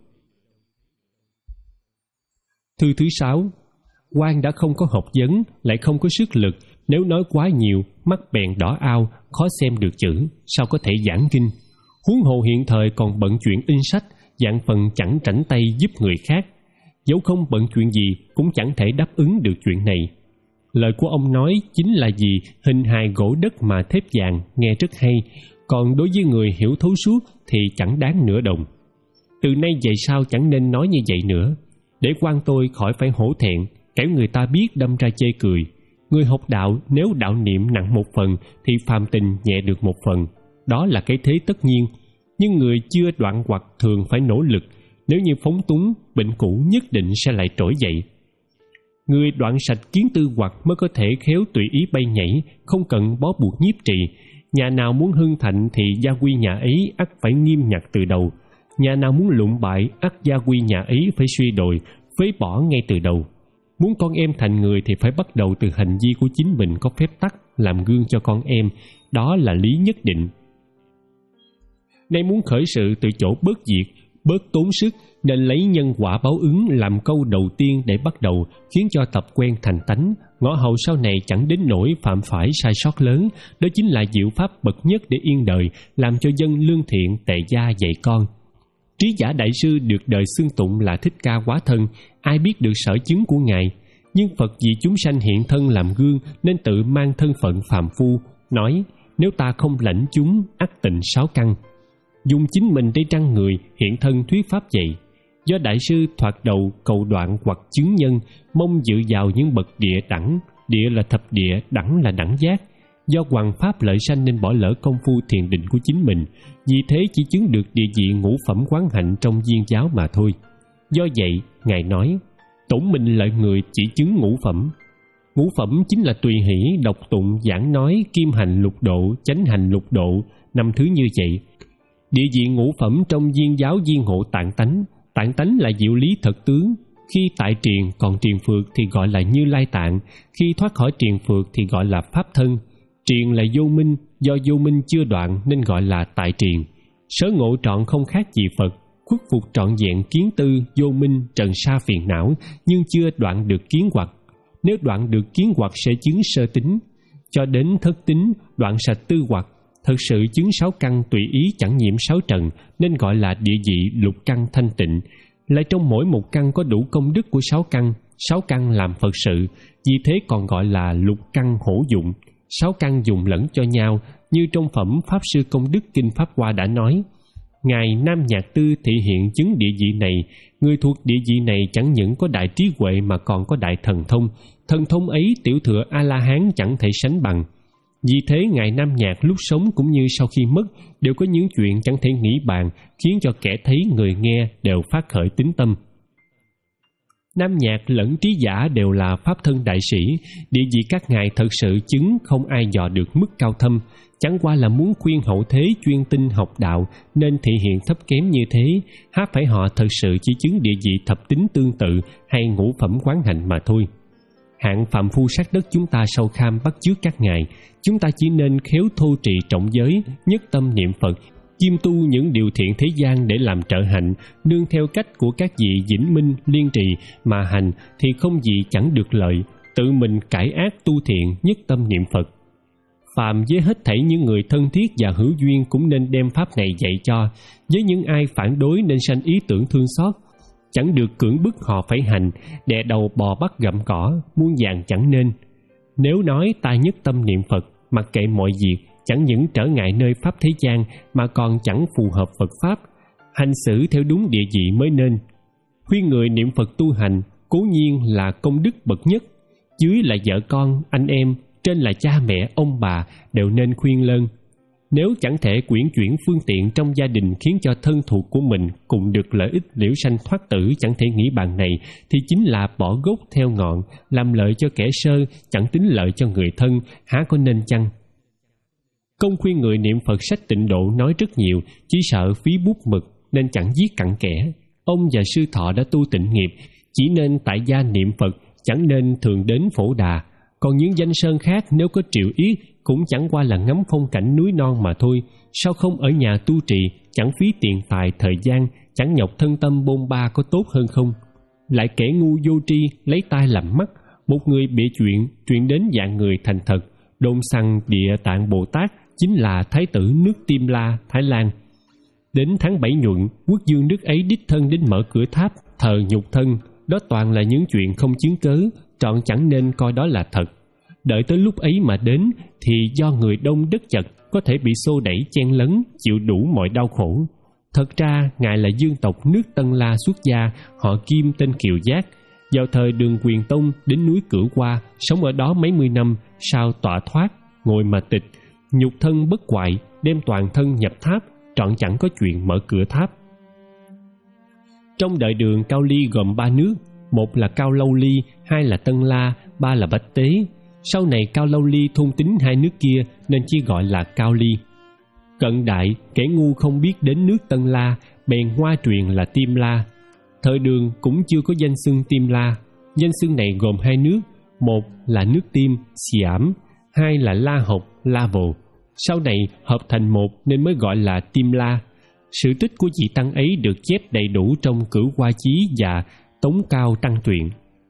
Thư thứ sáu. Quan đã không có học vấn, lại không có sức lực, nếu nói quá nhiều, mắt bèn đỏ ao, khó xem được chữ, sao có thể giảng kinh. Huống hồ hiện thời còn bận chuyện in sách, dạng phần chẳng rảnh tay giúp người khác. Dẫu không bận chuyện gì, cũng chẳng thể đáp ứng được chuyện này. Lời của ông nói chính là gì hình hài gỗ đất mà thép vàng, nghe rất hay, còn đối với người hiểu thấu suốt thì chẳng đáng nửa đồng. Từ nay về sau chẳng nên nói như vậy nữa, để quan tôi khỏi phải hổ thẹn, kẻo người ta biết đâm ra chê cười. Người học đạo nếu đạo niệm nặng một phần thì phàm tình nhẹ được một phần, đó là cái thế tất nhiên. Nhưng người chưa đoạn hoặc thường phải nỗ lực, nếu như phóng túng, bệnh cũ nhất định sẽ lại trỗi dậy. Người đoạn sạch kiến tư hoặc mới có thể khéo tùy ý bay nhảy, không cần bó buộc nhiếp trì. Nhà nào muốn hưng thịnh thì gia quy nhà ấy ắt phải nghiêm nhặt từ đầu. Nhà nào muốn lụng bại, ắt gia quy nhà ấy phải suy đồi, phế bỏ ngay từ đầu. Muốn con em thành người thì phải bắt đầu từ hành vi của chính mình có phép tắc, làm gương cho con em, đó là lý nhất định. Nay muốn khởi sự từ chỗ bớt việc, bớt tốn sức, nên lấy nhân quả báo ứng làm câu đầu tiên để bắt đầu, khiến cho tập quen thành tánh, ngõ hậu sau này chẳng đến nỗi phạm phải sai sót lớn. Đó chính là diệu pháp bậc nhất để yên đời, làm cho dân lương thiện tề gia dạy con. Trí giả đại sư được đời xưng tụng là Thích Ca Hóa Thân, ai biết được sở chứng của ngài. Nhưng Phật vì chúng sanh hiện thân làm gương nên tự mang thân phận phàm phu, nói nếu ta không lãnh chúng ắt tịnh sáu căn. Dùng chính mình để trăng người hiện thân thuyết pháp vậy. Do đại sư thoạt đầu cầu đoạn hoặc chứng nhân, mong dự vào những bậc địa đẳng. Địa là thập địa, đẳng là đẳng giác. Do hoằng pháp lợi sanh nên bỏ lỡ công phu thiền định của chính mình, vì thế chỉ chứng được địa vị ngũ phẩm quán hạnh trong Viên giáo mà thôi. Do vậy, Ngài nói, tổn mình lợi người chỉ chứng ngũ phẩm. Ngũ phẩm chính là tùy hỷ, đọc tụng, giảng nói, kim hành lục độ, chánh hành lục độ, năm thứ như vậy. Địa vị ngũ phẩm trong Viên giáo viên hộ tạng tánh. Tạng tánh là diệu lý thật tướng. Khi tại triền còn triền phược thì gọi là Như Lai tạng, khi thoát khỏi triền phược thì gọi là pháp thân. Triền là vô minh, do vô minh chưa đoạn nên gọi là tại triền. Sở ngộ trọn không khác gì Phật, khuất phục trọn vẹn kiến tư, vô minh, trần sa phiền não, nhưng chưa đoạn được kiến hoặc. Nếu đoạn được kiến hoặc sẽ chứng sơ tính, cho đến thất tính, đoạn sạch tư hoặc. Thật sự chứng sáu căn tùy ý chẳng nhiễm sáu trần, nên gọi là địa vị lục căn thanh tịnh. Lại trong mỗi một căn có đủ công đức của sáu căn, sáu căn làm Phật sự, vì thế còn gọi là lục căn hữu dụng. Sáu căn dùng lẫn cho nhau, như trong phẩm Pháp Sư Công Đức Kinh Pháp Hoa đã nói. Ngài Nam Nhạc Tư thị hiện chứng địa vị này, người thuộc địa vị này chẳng những có đại trí huệ mà còn có đại thần thông. Thần thông ấy tiểu thừa A-la-hán chẳng thể sánh bằng. Vì thế Ngài Nam Nhạc lúc sống cũng như sau khi mất đều có những chuyện chẳng thể nghĩ bàn, khiến cho kẻ thấy người nghe đều phát khởi tín tâm. Nam Nhạc lẫn Trí Giả đều là pháp thân đại sĩ, địa vị các ngài thật sự chứng không ai dò được mức cao thâm, chẳng qua là muốn khuyên hậu thế chuyên tinh học đạo nên thị hiện thấp kém như thế, há phải họ thật sự chỉ chứng địa vị thập tính tương tự hay ngũ phẩm quán hạnh mà thôi. Hạng phàm phu sát đất chúng ta sâu kham bắt chước các ngài, chúng ta chỉ nên khéo thô trì trọng giới, nhất tâm niệm Phật, chiêm tu những điều thiện thế gian để làm trợ hạnh, nương theo cách của các vị vĩnh minh liên trì mà hành thì không gì chẳng được lợi, tự mình cải ác tu thiện, nhất tâm niệm Phật. Phàm với hết thảy những người thân thiết và hữu duyên cũng nên đem pháp này dạy cho, với những ai phản đối nên sanh ý tưởng thương xót, chẳng được cưỡng bức họ phải hành, đè đầu bò bắt gặm cỏ, muôn vàn chẳng nên. Nếu nói ta nhất tâm niệm Phật, mặc kệ mọi việc, chẳng những trở ngại nơi pháp thế gian mà còn chẳng phù hợp Phật pháp, hành xử theo đúng địa vị mới nên. Khuyên người niệm Phật tu hành, cố nhiên là công đức bậc nhất, dưới là vợ con, anh em, trên là cha mẹ, ông bà, đều nên khuyên lơn. Nếu chẳng thể quyển chuyển phương tiện trong gia đình khiến cho thân thuộc của mình cùng được lợi ích liễu sanh thoát tử chẳng thể nghĩ bàn này, thì chính là bỏ gốc theo ngọn, làm lợi cho kẻ sơ, chẳng tính lợi cho người thân, há có nên chăng? Công khuyên người niệm Phật sách Tịnh Độ nói rất nhiều, chỉ sợ phí bút mực nên chẳng viết cặn kẽ. Ông và sư thọ đã tu tịnh nghiệp, chỉ nên tại gia niệm Phật, chẳng nên thường đến Phổ Đà. Còn những danh sơn khác nếu có triệu yết cũng chẳng qua là ngắm phong cảnh núi non mà thôi. Sao không ở nhà tu trì, chẳng phí tiền tài thời gian, chẳng nhọc thân tâm bôn ba có tốt hơn không? Lại kẻ ngu vô tri lấy tai làm mắt, một người bịa chuyện truyền đến dạng người thành thật, đồn rằng Địa Tạng Bồ Tát chính là thái tử nước Tiêm La, Thái Lan. Đến tháng bảy nhuận, quốc vương nước ấy đích thân đến mở cửa tháp thờ nhục thân. Đó toàn là những chuyện không chứng cớ, trọn chẳng nên coi đó là thật. Đợi tới lúc ấy mà đến thì do người đông đất chật, có thể bị xô đẩy chen lấn, chịu đủ mọi đau khổ. Thật ra ngài là dương tộc nước Tân La xuất gia, họ Kim tên Kiều Giác. Vào thời Đường Quyền Tông đến núi Cửu Hoa, sống ở đó mấy mươi năm, sau tọa thoát, ngồi mà tịch, nhục thân bất hoại, đem toàn thân nhập tháp, trọn chẳng có chuyện mở cửa tháp. Trong đời Đường, Cao Ly gồm ba nước, một là Cao Lâu Ly, hai là Tân La, ba là Bách Tế. Sau này Cao Lâu Ly thôn tính hai nước kia nên chỉ gọi là Cao Ly. Cận đại, kẻ ngu không biết đến nước Tân La, bèn hoa truyền là Tiêm La. Thời Đường cũng chưa có danh xưng Tiêm La. Danh xưng này gồm hai nước, một là nước Tiêm, Siam, hai là La Học, La Vồ. Sau này hợp thành một nên mới gọi là Tiêm La. Sự tích của vị tăng ấy được chép đầy đủ trong Cửu Hoa Chí và Tống Cao Tăng Truyện.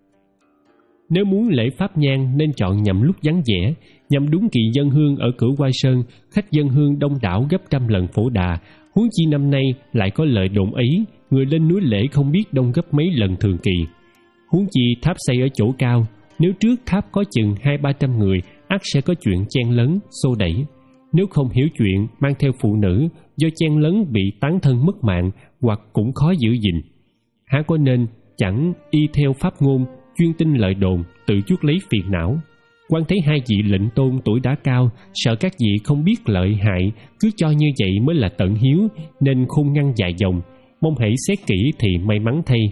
Nếu muốn lễ pháp nhang nên chọn nhằm lúc vắng vẻ, nhằm đúng kỳ dân hương ở Cửu Hoa Sơn, khách dân hương đông đảo gấp trăm lần Phổ Đà. Huống chi năm nay lại có lời đồn ấy, người lên núi lễ không biết đông gấp mấy lần thường kỳ. Huống chi tháp xây ở chỗ cao, nếu trước tháp có chừng hai ba trăm người, ắt sẽ có chuyện chen lấn, xô đẩy. Nếu không hiểu chuyện, mang theo phụ nữ, do chen lấn bị tán thân mất mạng, hoặc cũng khó giữ gìn. Há có nên chẳng y theo pháp ngôn, chuyên tin lời đồn, tự chuốc lấy phiền não. Quan thấy hai vị lệnh tôn tuổi đã cao, sợ các vị không biết lợi hại, cứ cho như vậy mới là tận hiếu, nên khôn ngăn dài dòng, mong hãy xét kỹ thì may mắn thay.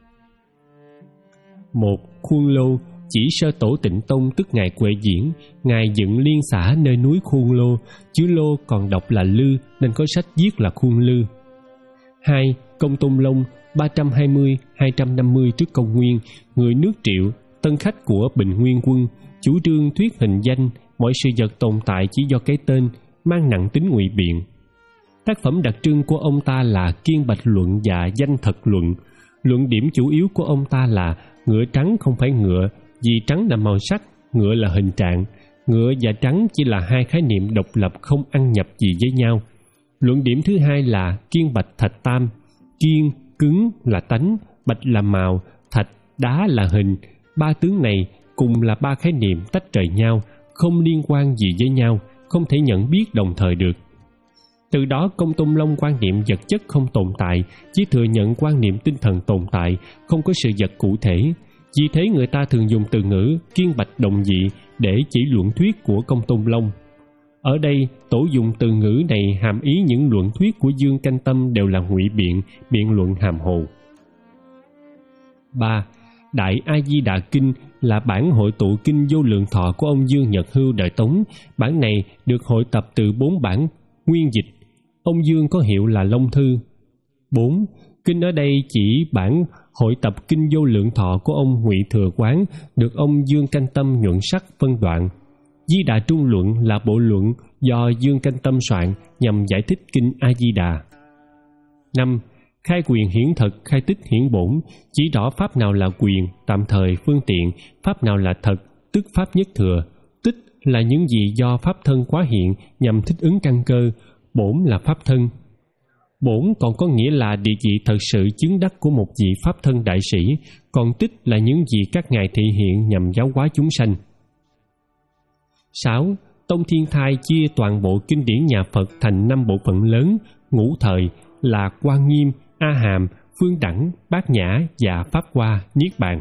Một, Khuôn Lô. Chỉ sơ tổ Tịnh Tông tức ngài Huệ Diễn, ngài dựng liên xã nơi núi Khuôn Lô, chữ Lô còn đọc là Lư nên có sách viết là Khuôn Lư. Hai, Công Tôn Long, ba trăm hai mươi đến hai trăm năm mươi trước công nguyên, người nước Triệu, tân khách của Bình Nguyên Quân, chủ trương thuyết hình danh, mọi sự vật tồn tại chỉ do cái tên, mang nặng tính ngụy biện. Tác phẩm đặc trưng của ông ta là Kiên Bạch Luận và Danh Thật Luận. Luận điểm chủ yếu của ông ta là ngựa trắng không phải ngựa, vì trắng là màu sắc, ngựa là hình trạng. Ngựa và trắng chỉ là hai khái niệm độc lập không ăn nhập gì với nhau. Luận điểm thứ hai là Kiên Bạch Thạch Tam. Kiên, cứng là tánh, bạch là màu, thạch, đá là hình. Ba tướng này cùng là ba khái niệm tách rời nhau, không liên quan gì với nhau, không thể nhận biết đồng thời được. Từ đó Công Tôn Long quan niệm vật chất không tồn tại, chỉ thừa nhận quan niệm tinh thần tồn tại, không có sự vật cụ thể. Vì thế người ta thường dùng từ ngữ kiên bạch đồng dị để chỉ luận thuyết của Công Tôn Long. Ở đây, tổ dùng từ ngữ này hàm ý những luận thuyết của Dương Canh Tâm đều là ngụy biện, biện luận hàm hồ. Ba. Đại A Di Đà Kinh là bản hội tụ kinh Vô Lượng Thọ của ông Dương Nhật Hưu đời Tống. Bản này được hội tập từ bốn bản nguyên dịch. Ông Dương có hiệu là Long Thư. Bốn. Kinh ở đây chỉ bản hội tập kinh Vô Lượng Thọ của ông Ngụy Thừa Quán, được ông Dương Canh Tâm nhuận sắc phân đoạn. Di Đà Trung Luận là bộ luận do Dương Canh Tâm soạn nhằm giải thích kinh A Di Đà. Năm. Khai quyền hiển thực, khai tích hiển bổn, chỉ rõ pháp nào là quyền, tạm thời, phương tiện, pháp nào là thật, tức pháp nhất thừa. Tích là những gì do pháp thân quá hiện nhằm thích ứng căn cơ, bổn là pháp thân. Bổn còn có nghĩa là địa vị thật sự chứng đắc của một vị pháp thân đại sĩ, còn tích là những gì các ngài thị hiện nhằm giáo hóa chúng sanh. Sáu. Tông Thiên Thai chia toàn bộ kinh điển nhà Phật thành năm bộ phận lớn, ngũ thời là Quan Nghiêm, A Hàm, Phương Đẳng, Bát Nhã và Pháp Hoa, Niết Bàn.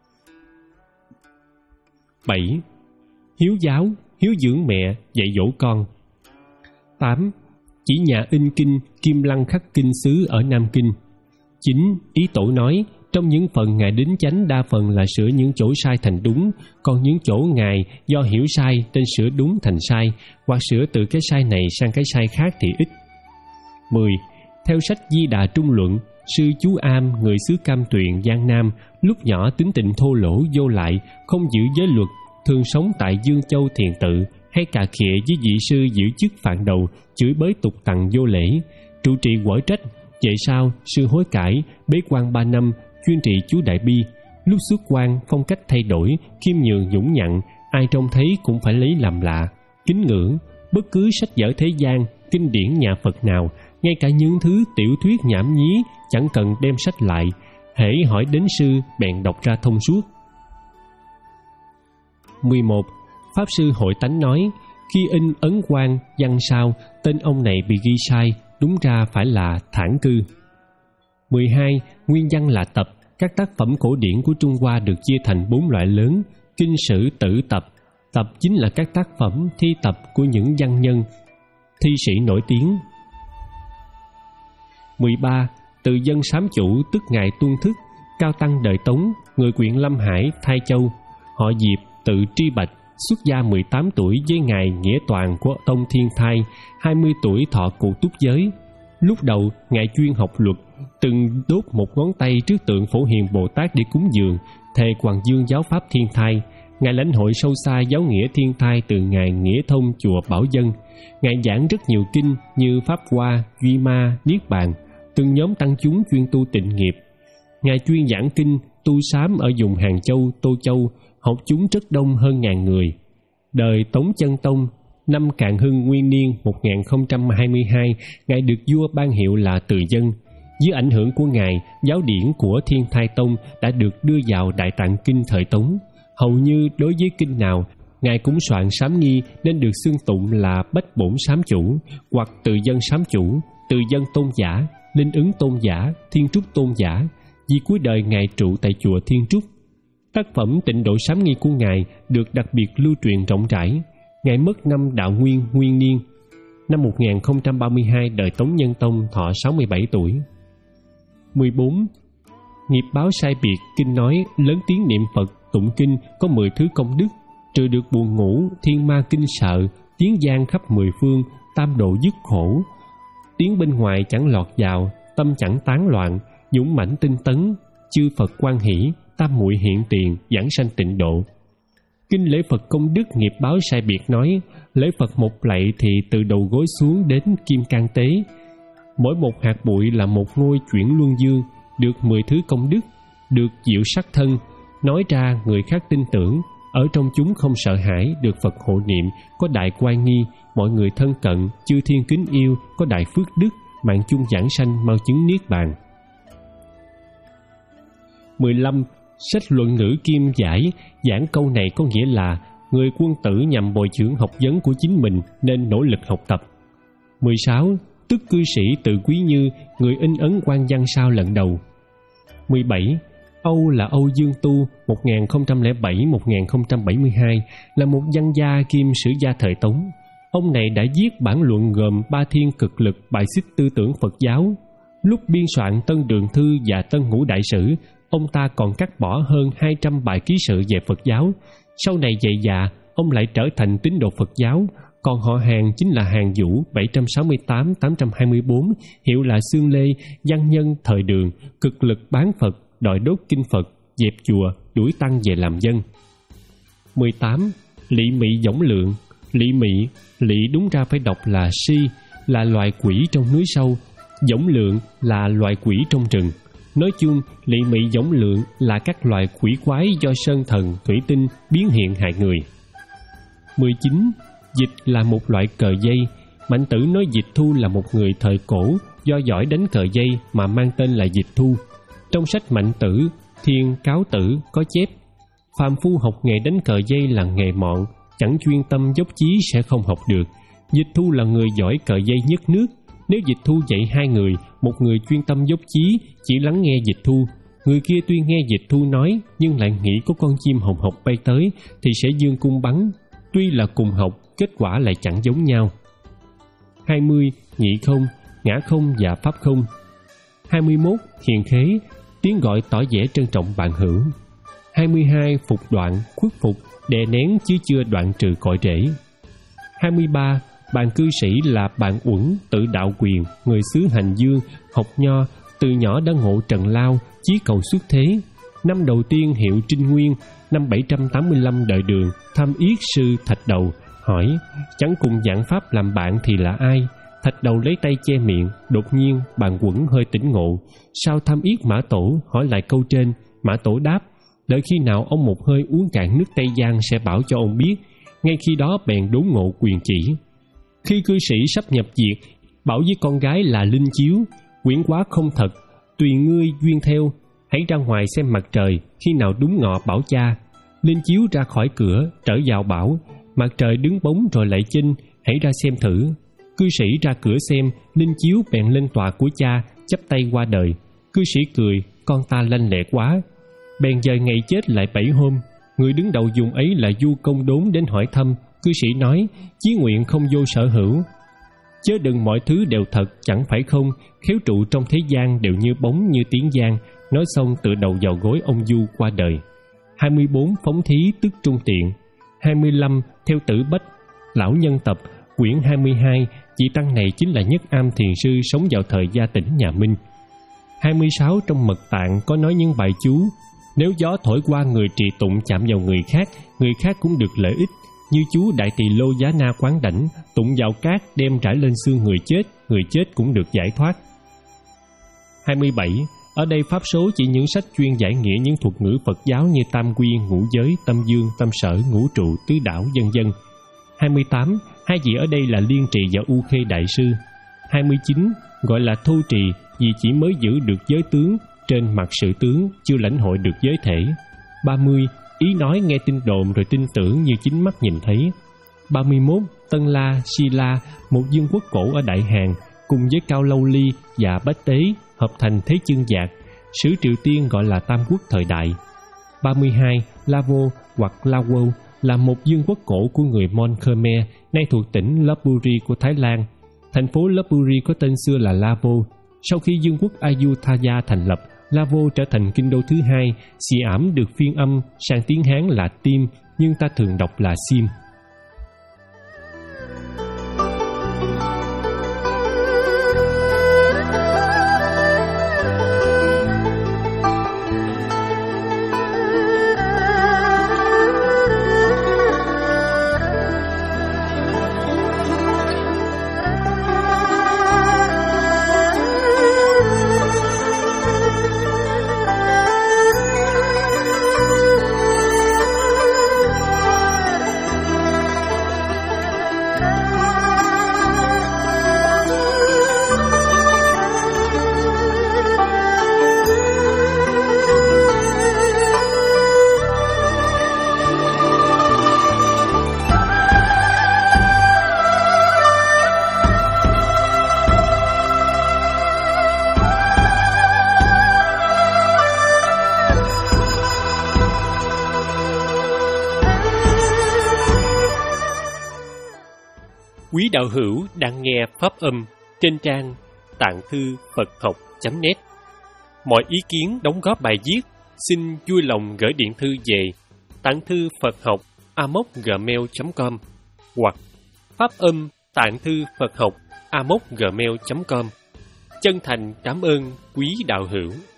Bảy. Hiếu giáo, hiếu dưỡng mẹ, dạy dỗ con. Tám. Chỉ nhà in kinh Kim Lăng khắc kinh xứ ở Nam Kinh. Chín. Ý tổ nói, trong những phần ngài đính chánh đa phần là sửa những chỗ sai thành đúng, còn những chỗ ngài do hiểu sai nên sửa đúng thành sai, hoặc sửa từ cái sai này sang cái sai khác thì ít. Mười. Theo sách Di Đà Trung Luận, sư chú Am, người xứ Cam Tuyền, Giang Nam, lúc nhỏ tính tình thô lỗ vô lại, không giữ giới luật, thường sống tại Dương Châu Thiền Tự, hay cà khịa với vị sư giữ chức phạn đầu, chửi bới tục tằng vô lễ, trụ trì quở trách. Về sau, sư hối cải, bế quan ba năm, chuyên trị chú Đại Bi. Lúc xuất quan, phong cách thay đổi, khiêm nhường nhũng nhặn, ai trông thấy cũng phải lấy làm lạ, kính ngưỡng. Bất cứ sách vở thế gian, kinh điển nhà Phật nào, ngay cả những thứ tiểu thuyết nhảm nhí, chẳng cần đem sách lại, hễ hỏi đến sư bèn đọc ra thông suốt. Mười một. Pháp sư Hội Tánh nói, khi in ấn quan văn sao, tên ông này bị ghi sai, đúng ra phải là Thản Cư. Mười hai. Nguyên văn là tập. Các tác phẩm cổ điển của Trung Hoa được chia thành bốn loại lớn: kinh sử, tử tập. Tập chính là các tác phẩm thi tập của những văn nhân, thi sĩ nổi tiếng. Mười ba. Từ dân sám chủ tức ngài Tuân Thức, cao tăng đời Tống, người huyện Lâm Hải, Thái Châu, họ Diệp, tự Tri Bạch, xuất gia mười tám tuổi với ngài Nghĩa Toàn của Tông Thiên Thai, hai mươi tuổi thọ cụ túc giới. Lúc đầu, ngài chuyên học luật, từng đốt một ngón tay trước tượng Phổ Hiền Bồ Tát để cúng dường, thề Hoàng Dương giáo pháp Thiên Thai. Ngài lãnh hội sâu xa giáo nghĩa Thiên Thai từ ngài Nghĩa Thông chùa Bảo Dân. Ngài giảng rất nhiều kinh như Pháp Hoa, Duy Ma, Niết Bàn. Từng nhóm tăng chúng chuyên tu tịnh nghiệp. Ngài chuyên giảng kinh, tu sám ở vùng Hàng Châu, Tô Châu, học chúng rất đông hơn ngàn người. Đời Tống Chân Tông, năm Càn Hưng Nguyên Niên một nghìn không trăm hai mươi hai, ngài được vua ban hiệu là Từ Dân. Dưới ảnh hưởng của ngài, giáo điển của Thiên Thai Tông đã được đưa vào Đại Tạng Kinh thời Tống. Hầu như đối với kinh nào, ngài cũng soạn sám nghi nên được xưng tụng là Bách Bổn Sám Chủ, hoặc Từ Dân Sám Chủ, Từ Dân Tôn Giả, Linh Ứng Tôn Giả, Thiên Trúc Tôn Giả, vì cuối đời ngài trụ tại chùa Thiên Trúc. Tác phẩm Tịnh Độ Sám Nghi của Ngài được đặc biệt lưu truyền rộng rãi. Ngài mất năm Đạo Nguyên Nguyên Niên, năm một nghìn không trăm ba mươi hai, đời Tống Nhân Tông, thọ sáu mươi bảy tuổi. mười bốn. Nghiệp báo sai biệt kinh nói lớn tiếng niệm Phật, tụng kinh có mười thứ công đức, trừ được buồn ngủ, thiên ma kinh sợ, tiếng gian khắp mười phương, tam độ dứt khổ. Tiếng bên ngoài chẳng lọt vào, tâm chẳng tán loạn, dũng mãnh tinh tấn, chư Phật quan hỷ, tam muội hiện tiền, giảng sanh tịnh độ. Kinh lễ Phật công đức nghiệp báo sai biệt nói, lễ Phật một lạy thì từ đầu gối xuống đến kim cang tế, mỗi một hạt bụi là một ngôi chuyển luân dương, được mười thứ công đức, được diệu sắc thân, nói ra người khác tin tưởng, ở trong chúng không sợ hãi, được Phật hộ niệm, có đại oai nghi, mọi người thân cận, chư thiên kính yêu, có đại phước đức, mạng chung giảng sanh, mau chứng niết bàn. mười lăm. Sách Luận Ngữ Kim giải giảng câu này có nghĩa là người quân tử nhằm bồi dưỡng học vấn của chính mình nên nỗ lực học tập. mười sáu. Tức cư sĩ Từ Quý Như, người in ấn quan văn sao lần đầu. mười bảy. Âu là Âu Dương Tu, một nghìn không trăm lẻ bảy đến một nghìn không trăm bảy mươi hai, là một văn gia kim sử gia thời Tống. Ông này đã viết bản luận gồm Ba Thiên Cực Lực bài xích tư tưởng Phật giáo. Lúc biên soạn Tân Đường Thư và Tân Ngũ Đại Sử, ông ta còn cắt bỏ hơn hai trăm bài ký sự về Phật giáo. Sau này dày già, ông lại trở thành tín đồ Phật giáo, còn họ Hàn chính là Hàn Vũ bảy trăm sáu mươi tám đến tám trăm hai mươi bốn, hiệu là Xương Lê, văn nhân thời Đường, cực lực bán Phật, đòi đốt kinh Phật, dẹp chùa, đuổi tăng về làm dân. mười tám. Lỵ Mị Võng Lượng. Lỵ Mị, lỵ đúng ra phải đọc là si, là loài quỷ trong núi sâu, Võng Lượng là loài quỷ trong rừng. Nói chung, Lỵ Mị Võng Lượng là các loài quỷ quái do sơn thần, thủy tinh biến hiện hại người. mười chín. Dịch là một loại cờ dây. Mạnh Tử nói Dịch Thu là một người thời cổ do giỏi đánh cờ dây mà mang tên là Dịch Thu. Trong sách Mạnh Tử, Thiên Cáo Tử có chép: phàm phu học nghề đánh cờ dây là nghề mọn, chẳng chuyên tâm dốc chí sẽ không học được. Dịch Thu là người giỏi cờ dây nhất nước. Nếu Dịch Thu dạy hai người, một người chuyên tâm dốc chí chỉ lắng nghe Dịch Thu, người kia tuy nghe Dịch Thu nói nhưng lại nghĩ có con chim hồng hộc bay tới thì sẽ giương cung bắn. Tuy là cùng học, kết quả lại chẳng giống nhau. hai mươi. Nhị không, ngã không và pháp không. hai mươi mốt. Hiền khế, tiếng gọi tỏ vẻ trân trọng bạn hữu. hai mươi hai. Phục đoạn, khuất phục, đè nén chứ chưa đoạn trừ cội rễ. hai mươi ba. Bạn cư sĩ là bạn Uẩn, tự đạo quyền, người xứ Hành Dương, học nho, từ nhỏ đã ngộ trần lao, chí cầu xuất thế. Năm đầu tiên hiệu Trinh Nguyên, năm bảy trăm tám mươi lăm đời Đường, Tham Yết sư Thạch Đầu hỏi: chẳng cùng giảng pháp làm bạn thì là ai? Thạch Đầu lấy tay che miệng. Đột nhiên bạn Uẩn hơi tỉnh ngộ. Sao Tham Yết Mã Tổ hỏi lại câu trên? Mã Tổ đáp: đợi khi nào ông một hơi uống cạn nước Tây Giang sẽ bảo cho ông biết. Ngay khi đó bèn đốn ngộ quyền chỉ. Khi cư sĩ sắp nhập diệt, bảo với con gái là Linh Chiếu: quyển quá không thật, tùy ngươi duyên theo, hãy ra ngoài xem mặt trời, khi nào đúng ngọ bảo cha. Linh Chiếu ra khỏi cửa, trở vào bảo: mặt trời đứng bóng rồi lại chinh, hãy ra xem thử. Cư sĩ ra cửa xem, Linh Chiếu bèn lên tòa của cha, chắp tay qua đời. Cư sĩ cười: con ta lanh lẹ quá. Bèn dời ngày chết lại bảy hôm. Người đứng đầu vùng ấy là Du Công Đốn đến hỏi thăm. Cư sĩ nói: chí nguyện không vô sở hữu, chớ đừng mọi thứ đều thật, chẳng phải không, khéo trụ trong thế gian đều như bóng như tiếng giang. Nói xong tự đầu vào gối ông Du qua đời. hai mươi bốn. Phóng thí tức trung tiện. hai mươi lăm. Theo Tử Bách, Lão Nhân Tập, quyển hai mươi hai. Vị tăng này chính là Nhất Am Thiền Sư sống vào thời Gia Tỉnh nhà Minh. hai mươi sáu. Trong Mật Tạng có nói những bài chú: nếu gió thổi qua người trì tụng chạm vào người khác, người khác cũng được lợi ích. Như chú Đại Tỳ Lô Giá Na Quán Đảnh, tụng vào cát đem trải lên xương người chết, người chết cũng được giải thoát. hai mươi bảy. Ở đây pháp số chỉ những sách chuyên giải nghĩa những thuật ngữ Phật giáo như tam quy, ngũ giới, tâm dương, tâm sở, ngũ trụ, tứ đảo, vân vân. hai mươi tám. Hai vị ở đây là Liên Trì và U Khê Đại Sư. hai mươi chín. Gọi là thô trì vì chỉ mới giữ được giới tướng, trên mặt sự tướng, chưa lãnh hội được giới thể. ba mươi. Ý nói nghe tin đồn rồi tin tưởng như chính mắt nhìn thấy. ba mươi mốt. Tân La, Si La, một vương quốc cổ ở Đại Hàn, cùng với Cao Lâu Ly và Bách Tế hợp thành Thế Chương Giạc. Sử Triều Tiên gọi là Tam Quốc thời đại. ba mươi hai, Lavo hoặc Lawo là một vương quốc cổ của người Mon Khmer, nay thuộc tỉnh Lopburi của Thái Lan. Thành phố Lopburi có tên xưa là Lavo. Sau khi vương quốc Ayutthaya thành lập, Lavo trở thành kinh đô thứ hai. Siam được phiên âm sang tiếng Hán là Tim, nhưng ta thường đọc là Sim. Quý đạo hữu đang nghe pháp âm trên trang tạng thư Phật học chấm net. Mọi ý kiến đóng góp bài viết xin vui lòng gửi điện thư về tạng thư Phật học a m o c gmail chấm com hoặc pháp âm tạng thư Phật học a m o c gmail chấm com. Chân thành cảm ơn quý đạo hữu.